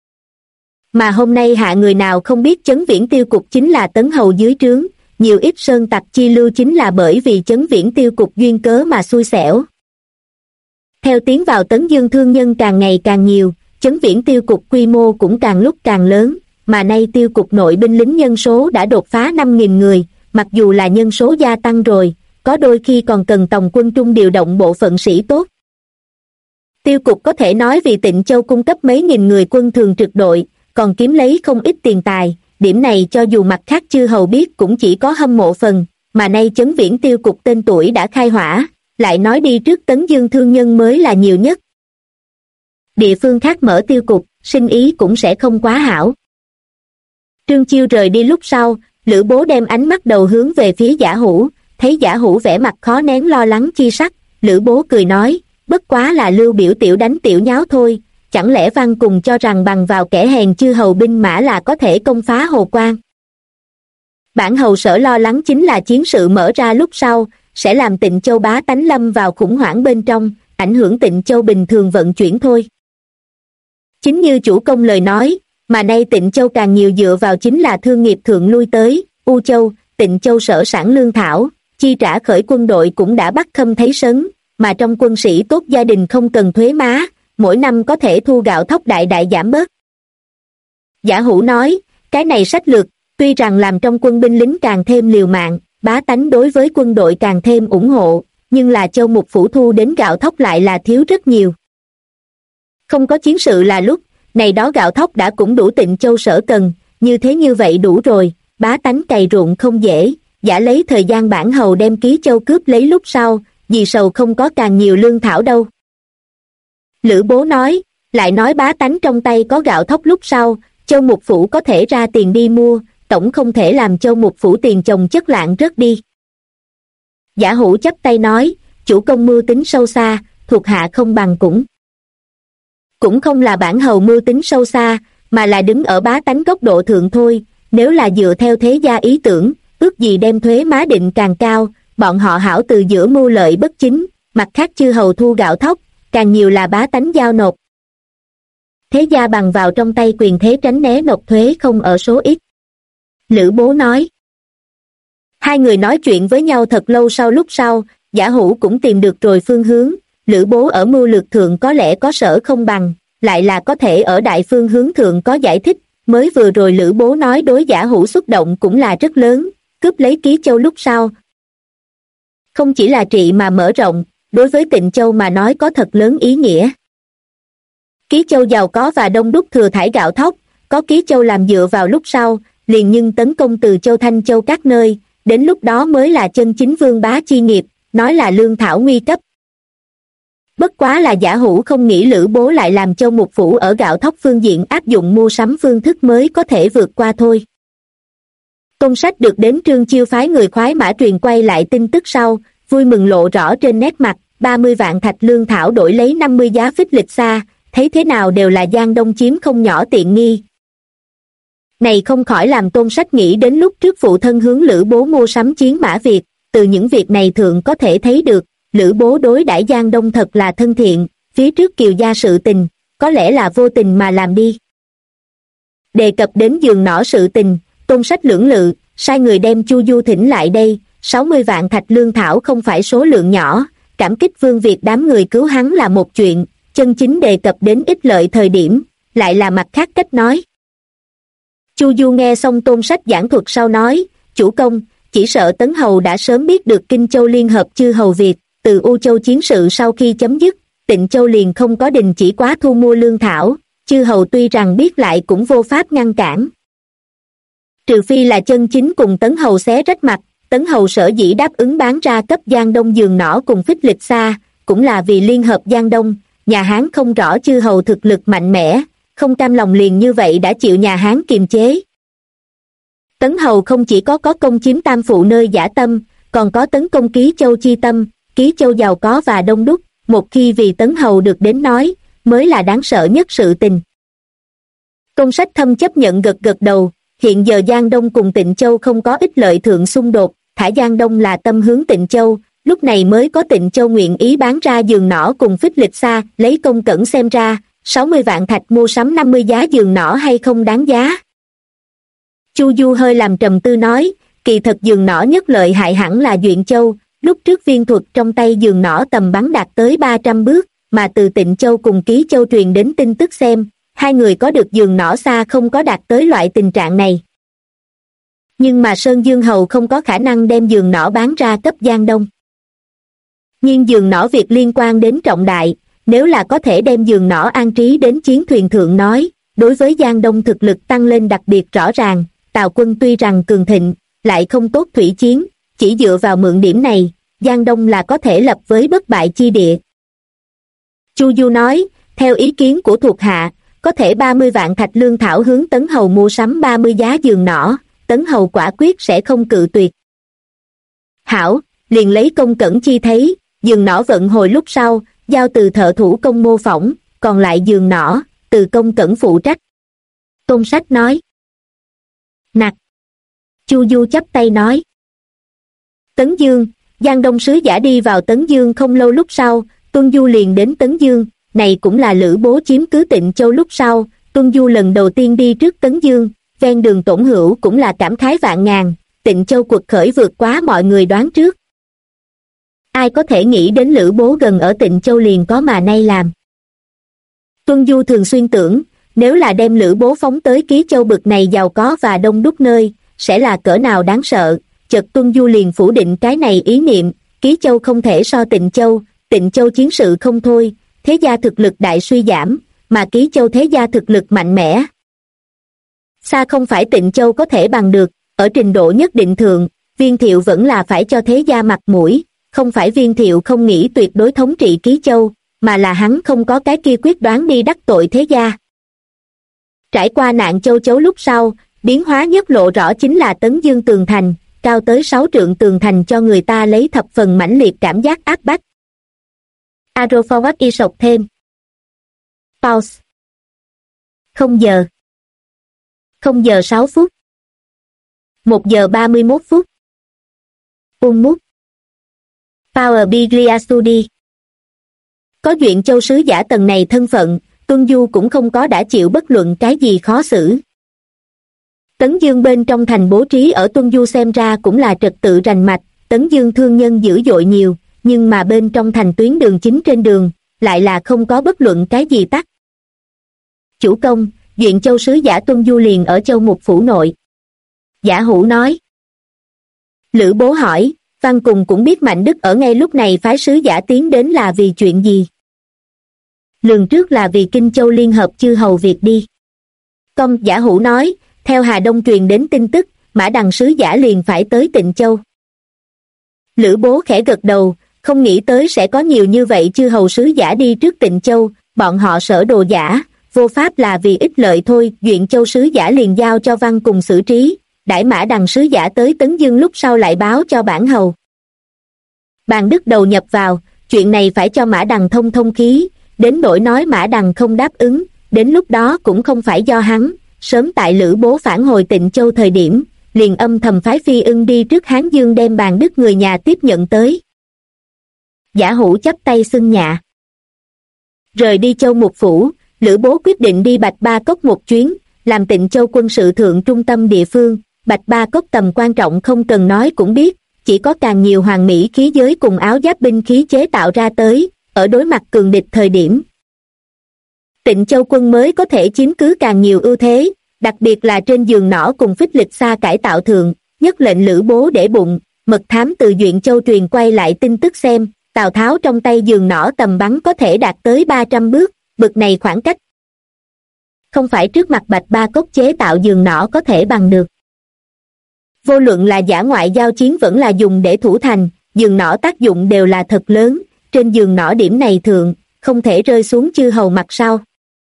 Mà hôm nay hạ người nào không biết Chấn Viễn Tiêu cục chính là Tấn Hầu dưới trướng, nhiều ít sơn tặc chi lưu chính là bởi vì Chấn Viễn Tiêu cục duyên cớ mà xui xẻo. Theo tiến vào Tấn Dương thương nhân càng ngày càng nhiều, Chấn Viễn Tiêu cục quy mô cũng càng lúc càng lớn, mà nay tiêu cục nội binh lính nhân số đã đột phá 5.000 người, mặc dù là nhân số gia tăng rồi, có đôi khi còn cần tổng quân trung điều động bộ phận sĩ tốt. Tiêu cục có thể nói vì Tịnh Châu cung cấp mấy nghìn người quân thường trực đội, còn kiếm lấy không ít tiền tài, điểm này cho dù mặt khác chư hầu biết cũng chỉ có hâm mộ phần, mà nay Chấn Viễn Tiêu cục tên tuổi đã khai hỏa, lại nói đi trước Tấn Dương thương nhân mới là nhiều nhất. Địa phương khác mở tiêu cục, sinh ý cũng sẽ không quá hảo. Trương Chiêu rời đi lúc sau, Lữ Bố đem ánh mắt đầu hướng về phía Giả Hữu, thấy Giả Hữu vẻ mặt khó nén lo lắng chi sắc, Lữ Bố cười nói, bất quá là Lưu biểu tiểu đánh tiểu nháo thôi, chẳng lẽ Văn cùng cho rằng bằng vào kẻ hèn chư hầu binh mã là có thể công phá Hồ Quan. Bản hầu sở lo lắng chính là chiến sự mở ra lúc sau, sẽ làm Tịnh Châu bá tánh lâm vào khủng hoảng bên trong, ảnh hưởng Tịnh Châu bình thường vận chuyển thôi. Chính như chủ công lời nói, mà nay Tịnh Châu càng nhiều dựa vào chính là thương nghiệp thượng lui tới, U Châu, Tịnh Châu sở sản lương thảo, chi trả khởi quân đội cũng đã bắt khâm thấy sấn, mà trong quân sĩ tốt gia đình không cần thuế má, mỗi năm có thể thu gạo thóc đại đại giảm bớt. Giả Hữu nói, cái này sách lược, tuy rằng làm trong quân binh lính càng thêm liều mạng, bá tánh đối với quân đội càng thêm ủng hộ, nhưng là Châu Mục phủ thu đến gạo thóc lại là thiếu rất nhiều. Không có chiến sự là lúc, này đó gạo thóc đã cũng đủ Tịnh Châu sở cần, như vậy đủ rồi, bá tánh cày ruộng không dễ, giả lấy thời gian bản hầu đem Ký Châu cướp lấy lúc sau, vì sầu không có càng nhiều lương thảo đâu. Lữ Bố nói, lại nói bá tánh trong tay có gạo thóc lúc sau, Châu Mục phủ có thể ra tiền đi mua, tổng không thể làm Châu Mục phủ tiền chồng chất lạng rớt đi. Giả Hữu chắp tay nói, chủ công mưu tính sâu xa, thuộc hạ không bằng cũng không là bản hầu mưu tính sâu xa, mà là đứng ở bá tánh góc độ thượng thôi, nếu là dựa theo thế gia ý tưởng, ước gì đem thuế má định càng cao, bọn họ hảo từ giữa mưu lợi bất chính, mặt khác chư hầu thu gạo thóc, càng nhiều là bá tánh giao nộp. Thế gia bằng vào trong tay quyền thế tránh né nộp thuế không ở số ít. Lữ Bố nói. Hai người nói chuyện với nhau thật lâu lúc sau, Giả Hữu cũng tìm được rồi phương hướng, Lữ Bố ở mưu lược thượng có lẽ có sở không bằng, lại là có thể ở đại phương hướng thượng có giải thích, mới vừa rồi Lữ Bố nói đối Giả Hữu xúc động cũng là rất lớn, cướp lấy Ký Châu lúc sau. Không chỉ là trị mà mở rộng, đối với Tịnh Châu mà nói có thật lớn ý nghĩa. Ký Châu giàu có và đông đúc thừa thải gạo thóc, có Ký Châu làm dựa vào lúc sau, liền nhưng tấn công từ Châu Thanh Châu các nơi, đến lúc đó mới là chân chính vương bá chi nghiệp, nói là lương thảo nguy cấp. Bất quá là Giả Hữu không nghĩ Lữ Bố lại làm Châu Mục phủ ở gạo thóc phương diện áp dụng mua sắm phương thức mới có thể vượt qua thôi. Công sách được đến Trương Chiêu phái người khoái mã truyền quay lại tin tức sau, vui mừng lộ rõ trên nét mặt, 30 vạn thạch lương thảo đổi lấy 50 giá phích lịch xa, thấy thế nào đều là Giang Đông chiếm không nhỏ tiện nghi. Này không khỏi làm Tôn Sách nghĩ đến lúc trước phụ thân hướng Lữ Bố mua sắm chiến mã Việt, từ những việc này thượng có thể thấy được, Lữ Bố đối đãi Giang Đông thật là thân thiện, phía trước Kiều gia sự tình, có lẽ là vô tình mà làm đi. Đề cập đến giường nỏ sự tình, Tôn Sách lưỡng lự, sai người đem Chu Du thỉnh lại đây, 60 vạn thạch lương thảo không phải số lượng nhỏ, cảm kích Vương Việt đám người cứu hắn là một chuyện, chân chính đề cập đến ích lợi thời điểm, lại là mặt khác cách nói. Chu Du nghe xong Tôn Sách giảng thuật sau nói, chủ công, chỉ sợ Tấn Hầu đã sớm biết được Kinh Châu liên hợp chư hầu Việt, từ U Châu chiến sự sau khi chấm dứt, Tịnh Châu liền không có đình chỉ quá thu mua lương thảo, chư hầu tuy rằng biết lại cũng vô pháp ngăn cản. Trừ phi là chân chính cùng Tấn Hầu xé rách mặt, Tấn Hầu sở dĩ đáp ứng bán ra cấp Giang Đông giường nỏ cùng Phích Lịch Sa, cũng là vì liên hợp Giang Đông, nhà Hán không rõ chư hầu thực lực mạnh mẽ, không cam lòng liền như vậy đã chịu nhà Hán kiềm chế. Tấn Hầu không chỉ có công chiếm Tam Phụ nơi dã tâm, còn có tấn công Ký Châu chi tâm, Ký Châu giàu có và đông đúc, một khi vì Tấn Hầu được đến nói, mới là đáng sợ nhất sự tình. Tôn Sách thâm chấp nhận gật gật đầu, hiện giờ Giang Đông cùng Tịnh Châu không có ích lợi thượng xung đột, thả Giang Đông là tâm hướng Tịnh Châu, lúc này mới có Tịnh Châu nguyện ý bán ra giường nỏ cùng Phích Lịch Sa, lấy công cẩn xem ra, 60 vạn thạch mua sắm 50 giá giường nỏ hay không đáng giá. Chu Du hơi làm trầm tư nói, kỳ thật giường nỏ nhất lợi hại hẳn là Duyện Châu, lúc trước viên thuật trong tay giường nỏ tầm bắn đạt tới 300 bước, mà từ Tịnh Châu cùng Ký Châu truyền đến tin tức xem, hai người có được giường nỏ xa không có đạt tới loại tình trạng này. Nhưng mà Sơn Dương Hầu không có khả năng đem giường nỏ bán ra cấp Giang Đông. Nhưng giường nỏ việc liên quan đến trọng đại, nếu là có thể đem giường nỏ an trí đến chiến thuyền thượng nói, đối với Giang Đông thực lực tăng lên đặc biệt rõ ràng, Tào quân tuy rằng cường thịnh, lại không tốt thủy chiến, chỉ dựa vào mượn điểm này, Giang Đông là có thể lập với bất bại chi địa. Chu Du nói, theo ý kiến của thuộc hạ, có thể 30 vạn thạch lương thảo hướng Tấn Hầu mua sắm 30 giá giường nỏ, Tấn Hầu quả quyết sẽ không cự tuyệt. Hảo, liền lấy công cẩn chi thấy, giường nỏ vận hồi lúc sau, giao từ thợ thủ công mô phỏng, còn lại giường nỏ, từ công cẩn phụ trách. Tôn Sách nói. Nặc. Chu Du chắp tay nói. Tấn Dương, Giang Đông sứ giả đi vào Tấn Dương không lâu lúc sau, Tuân Du liền đến Tấn Dương, này cũng là Lữ Bố chiếm cứ Tịnh Châu lúc sau, Tuân Du lần đầu tiên đi trước Tấn Dương, ven đường tổn hữu cũng là cảm khái vạn ngàn, Tịnh Châu cuộc khởi vượt quá mọi người đoán trước. Ai có thể nghĩ đến Lữ Bố gần ở Tịnh Châu liền có mà nay làm. Tuân Du thường xuyên tưởng, nếu là đem Lữ Bố phóng tới Ký Châu bực này giàu có và đông đúc nơi, sẽ là cỡ nào đáng sợ, chợt Tuân Du liền phủ định cái này ý niệm, Ký Châu không thể so Tịnh Châu chiến sự không thôi, thế gia thực lực đại suy giảm, mà Ký Châu thế gia thực lực mạnh mẽ. Xa không phải Tịnh Châu có thể bằng được, ở trình độ nhất định thượng, Viên Thiệu vẫn là phải cho thế gia mặt mũi, không phải Viên Thiệu không nghĩ tuyệt đối thống trị Ký Châu, mà là hắn không có cái kia quyết đoán đi đắc tội thế gia. Trải qua nạn Châu Chấu lúc sau, biến hóa nhất lộ rõ chính là Tấn Dương tường thành, cao tới 6 trượng tường thành cho người ta lấy thập phần mãnh liệt cảm giác áp bách. Arrow forward y sọc thêm. Pause. 0 giờ. 0 giờ 6 phút. 1 giờ 31 phút. Mút. Power Biglia Studi. Có Duyện Châu sứ giả tầng này thân phận, Tuân Du cũng không có đã chịu bất luận cái gì khó xử. Tấn Dương bên trong thành bố trí ở Tuân Du xem ra cũng là trật tự rành mạch, Tấn Dương thương nhân dữ dội nhiều, nhưng mà bên trong thành tuyến đường chính trên đường, lại là không có bất luận cái gì tắc. Chủ công, Duyện Châu sứ giả Tuân Du liền ở Châu Mục phủ nội. Giả Hữu nói. Lữ Bố hỏi, Văn Cùng cũng biết Mạnh Đức ở ngay lúc này phái sứ giả tiến đến là vì chuyện gì? Lường trước là vì Kinh Châu liên hợp chư hầu Việt đi. Giả Hữu nói, theo Hà Đông truyền đến tin tức, Mã Đằng sứ giả liền phải tới Tịnh Châu. Lữ Bố khẽ gật đầu, không nghĩ tới sẽ có nhiều như vậy chư hầu sứ giả đi trước Tịnh Châu, bọn họ sở đồ giả, vô pháp là vì ích lợi thôi. Duyện Châu sứ giả liền giao cho Văn Cùng xử trí, đãi Mã Đằng sứ giả tới Tấn Dương lúc sau lại báo cho bản hầu. Bàn Đức đầu nhập vào, chuyện này phải cho Mã Đằng thông khí, đến nỗi nói Mã Đằng không đáp ứng, đến lúc đó cũng không phải do hắn, sớm tại Lữ Bố phản hồi Tịnh Châu thời điểm, liền âm thầm phái Phi Ưng đi trước Hán Dương đem Bàn Đức người nhà tiếp nhận tới. Giả Hủ chắp tay xưng dạ. Rời đi Châu Mục Phủ, Lữ Bố quyết định đi Bạch Ba Cốc một chuyến, làm Tịnh Châu quân sự thượng trung tâm địa phương. Bạch Ba Cốc tầm quan trọng không cần nói cũng biết, chỉ có càng nhiều hoàn mỹ khí giới cùng áo giáp binh khí chế tạo ra tới, ở đối mặt cường địch thời điểm. Tịnh Châu quân mới có thể chiếm cứ càng nhiều ưu thế, đặc biệt là trên giường nỏ cùng phích lịch xa cải tạo thượng, nhất lệnh Lữ Bố để bụng, mật thám từ Duyện Châu truyền quay lại tin tức xem, Tào Tháo trong tay giường nỏ tầm bắn có thể đạt tới 300 bước, bực này khoảng cách. Không phải trước mặt Bạch Ba Cốc chế tạo giường nỏ có thể bằng được. Vô luận là dã ngoại giao chiến vẫn là dùng để thủ thành, giường nỏ tác dụng đều là thật lớn, trên giường nỏ điểm này thượng, không thể rơi xuống chư hầu mặt sau.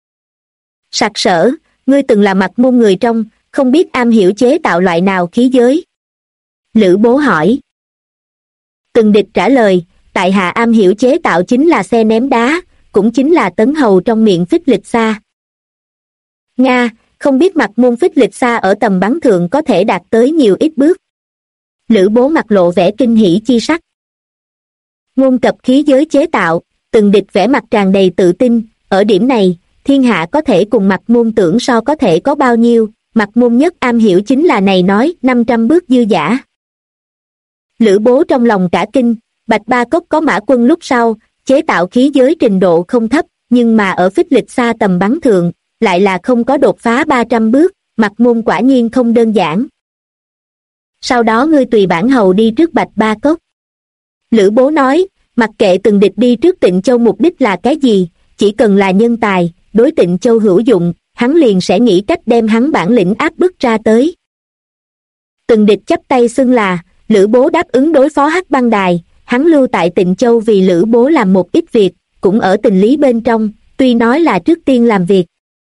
Sặc Sỡ, ngươi từng là Mặc Môn người trong, không biết am hiểu chế tạo loại nào khí giới? Lữ Bố hỏi. Từng địch trả lời, tại hạ am hiểu chế tạo chính là xe ném đá, cũng chính là tấn hầu trong miệng phích lịch xa. Nga, không biết Mặc Môn phích lịch xa ở tầm bắn thượng có thể đạt tới nhiều ít bước. Lữ Bố mặt lộ vẻ kinh hỉ chi sắc. Ngôn cập khí giới chế tạo, từng địch vẻ mặt tràn đầy tự tin, ở điểm này, thiên hạ có thể cùng Mặc Môn tưởng so có thể có bao nhiêu, Mặc Môn nhất am hiểu chính là này nói 500 bước dư dả. Lữ Bố trong lòng cả kinh, Bạch Ba Cốc có mã quân lúc sau, chế tạo khí giới trình độ không thấp, nhưng mà ở phích lịch xa tầm bắn thượng, lại là không có đột phá 300 bước, Mặc Môn quả nhiên không đơn giản. Sau đó ngươi tùy bản hầu đi trước Bạch Ba Cốc. Lữ Bố nói, mặc kệ từng địch đi trước Tịnh Châu mục đích là cái gì, chỉ cần là nhân tài, đối Tịnh Châu hữu dụng, hắn liền sẽ nghĩ cách đem hắn bản lĩnh áp bức ra tới. Từng địch chắp tay xưng là, Lữ Bố đáp ứng đối phó Hắc Băng Đài, hắn lưu tại Tịnh Châu vì Lữ Bố làm một ít việc, cũng ở tình lý bên trong, tuy nói là trước tiên làm việc.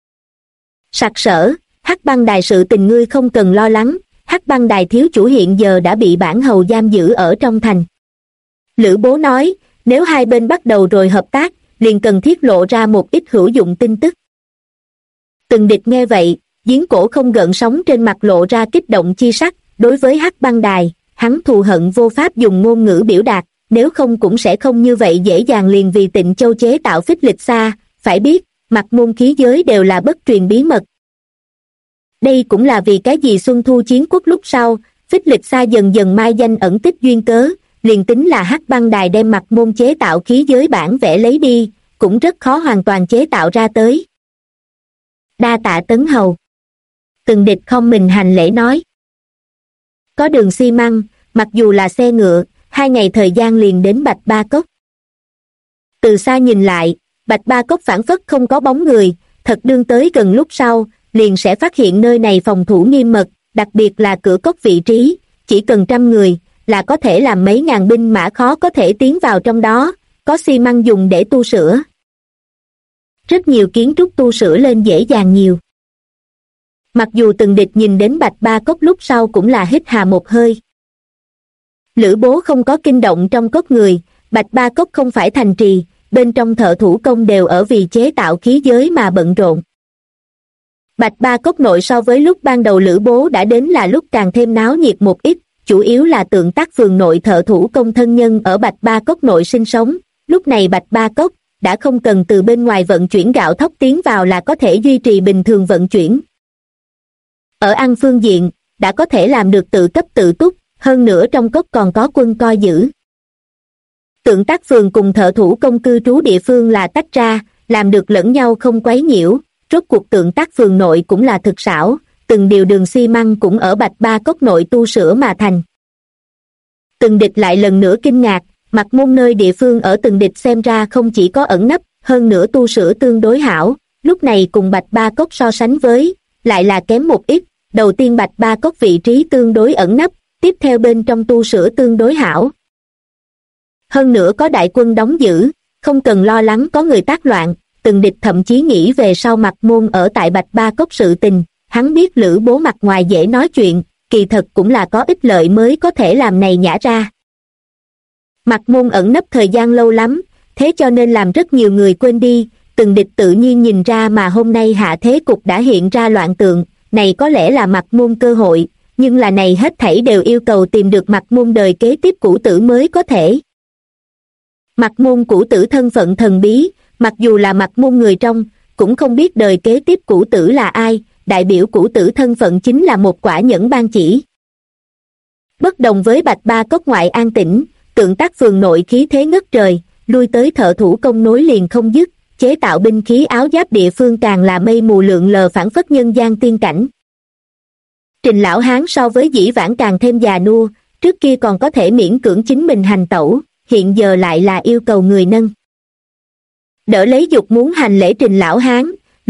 Sặc Sỡ, Hắc Băng Đài sự tình ngươi không cần lo lắng, Hắc Băng Đài thiếu chủ hiện giờ đã bị bản hầu giam giữ ở trong thành. Lữ Bố nói, nếu hai bên bắt đầu rồi hợp tác, liền cần thiết lộ ra một ít hữu dụng tin tức. Từng địch nghe vậy, giếng cổ không gợn sóng trên mặt lộ ra kích động chi sắc, đối với Hắc Băng Đài, hắn thù hận vô pháp dùng ngôn ngữ biểu đạt, nếu không cũng sẽ không như vậy dễ dàng liền vì Tịnh Châu chế tạo phích lịch xa, phải biết, Mặc Môn khí giới đều là bất truyền bí mật. Đây cũng là vì cái gì Xuân Thu chiến quốc lúc sau, phích lịch xa dần dần mai danh ẩn tích duyên cớ, liền tính là Hắc Băng Đài đem Mặc Môn chế tạo khí giới bản vẽ lấy đi, cũng rất khó hoàn toàn chế tạo ra tới. Đa tạ Tấn hầu. Từng địch không mình hành lễ nói. Có đường xi măng, mặc dù là xe ngựa, 2 ngày thời gian liền đến Bạch Ba Cốc. Từ xa nhìn lại, Bạch Ba Cốc phảng phất không có bóng người, thật đương tới gần lúc sau, liền sẽ phát hiện nơi này phòng thủ nghiêm mật, đặc biệt là cửa cốc vị trí, chỉ cần 100 người, là có thể làm mấy ngàn binh mã khó có thể tiến vào trong đó, có xi măng dùng để tu sửa. Rất nhiều kiến trúc tu sửa lên dễ dàng nhiều. Mặc dù từng địch nhìn đến Bạch Ba Cốc lúc sau cũng là hít hà một hơi. Lữ Bố không có kinh động trong cốc người, Bạch Ba Cốc không phải thành trì, bên trong thợ thủ công đều ở vì chế tạo khí giới mà bận rộn. Bạch Ba Cốc nội so với lúc ban đầu Lữ Bố đã đến là lúc càng thêm náo nhiệt một ít, chủ yếu là Tượng Tác phường nội thợ thủ công thân nhân ở Bạch Ba Cốc nội sinh sống, lúc này Bạch Ba Cốc đã không cần từ bên ngoài vận chuyển gạo thóc tiến vào là có thể duy trì bình thường vận chuyển. Ở ăn phương diện, đã có thể làm được tự cấp tự túc, hơn nữa trong cốc còn có quân coi giữ. Tượng Tác phường cùng thợ thủ công cư trú địa phương là tách ra, làm được lẫn nhau không quấy nhiễu, rốt cuộc Tượng Tác phường nội cũng là thực xảo, từng điều đường xi măng cũng ở Bạch Ba Cốc nội tu sửa mà thành. Từng địch lại lần nữa kinh ngạc, Mặc Môn nơi địa phương ở từng địch xem ra không chỉ có ẩn nấp, hơn nữa tu sửa tương đối hảo, lúc này cùng Bạch Ba Cốc so sánh với, lại là kém một ít, đầu tiên Bạch Ba Cốc vị trí tương đối ẩn nấp, tiếp theo bên trong tu sửa tương đối hảo. Hơn nữa có đại quân đóng giữ, không cần lo lắng có người tác loạn, từng địch thậm chí nghĩ về sau Mặc Môn ở tại Bạch Ba Cốc sự tình, hắn biết Lữ Bố mặt ngoài dễ nói chuyện, kỳ thật cũng là có ích lợi mới có thể làm này nhả ra. Mặc Môn ẩn nấp thời gian lâu lắm, thế cho nên làm rất nhiều người quên đi, từng địch tự nhiên nhìn ra mà hôm nay hạ thế cục đã hiện ra loạn tượng, này có lẽ là Mặc Môn cơ hội, nhưng là này hết thảy đều yêu cầu tìm được Mặc Môn đời kế tiếp cũ tử mới có thể. Mặt môn cũ tử thân phận thần bí, mặc dù là mặt môn người trong, cũng không biết đời kế tiếp cũ tử là ai, đại biểu cũ tử thân phận chính là một quả nhẫn ban chỉ. Bất đồng với Bạch Ba Cốc ngoại an tĩnh, Tượng Tác phường nội khí thế ngất trời, lui tới thợ thủ công nối liền không dứt, chế tạo binh khí áo giáp địa phương càng là mây mù lượn lờ phảng phất nhân gian tiên cảnh. Trình lão hán so với dĩ vãng càng thêm già nua, trước kia còn có thể miễn cưỡng chính mình hành tẩu, hiện giờ lại là yêu cầu người nâng. Đỡ lấy dục muốn hành lễ Trình lão hán,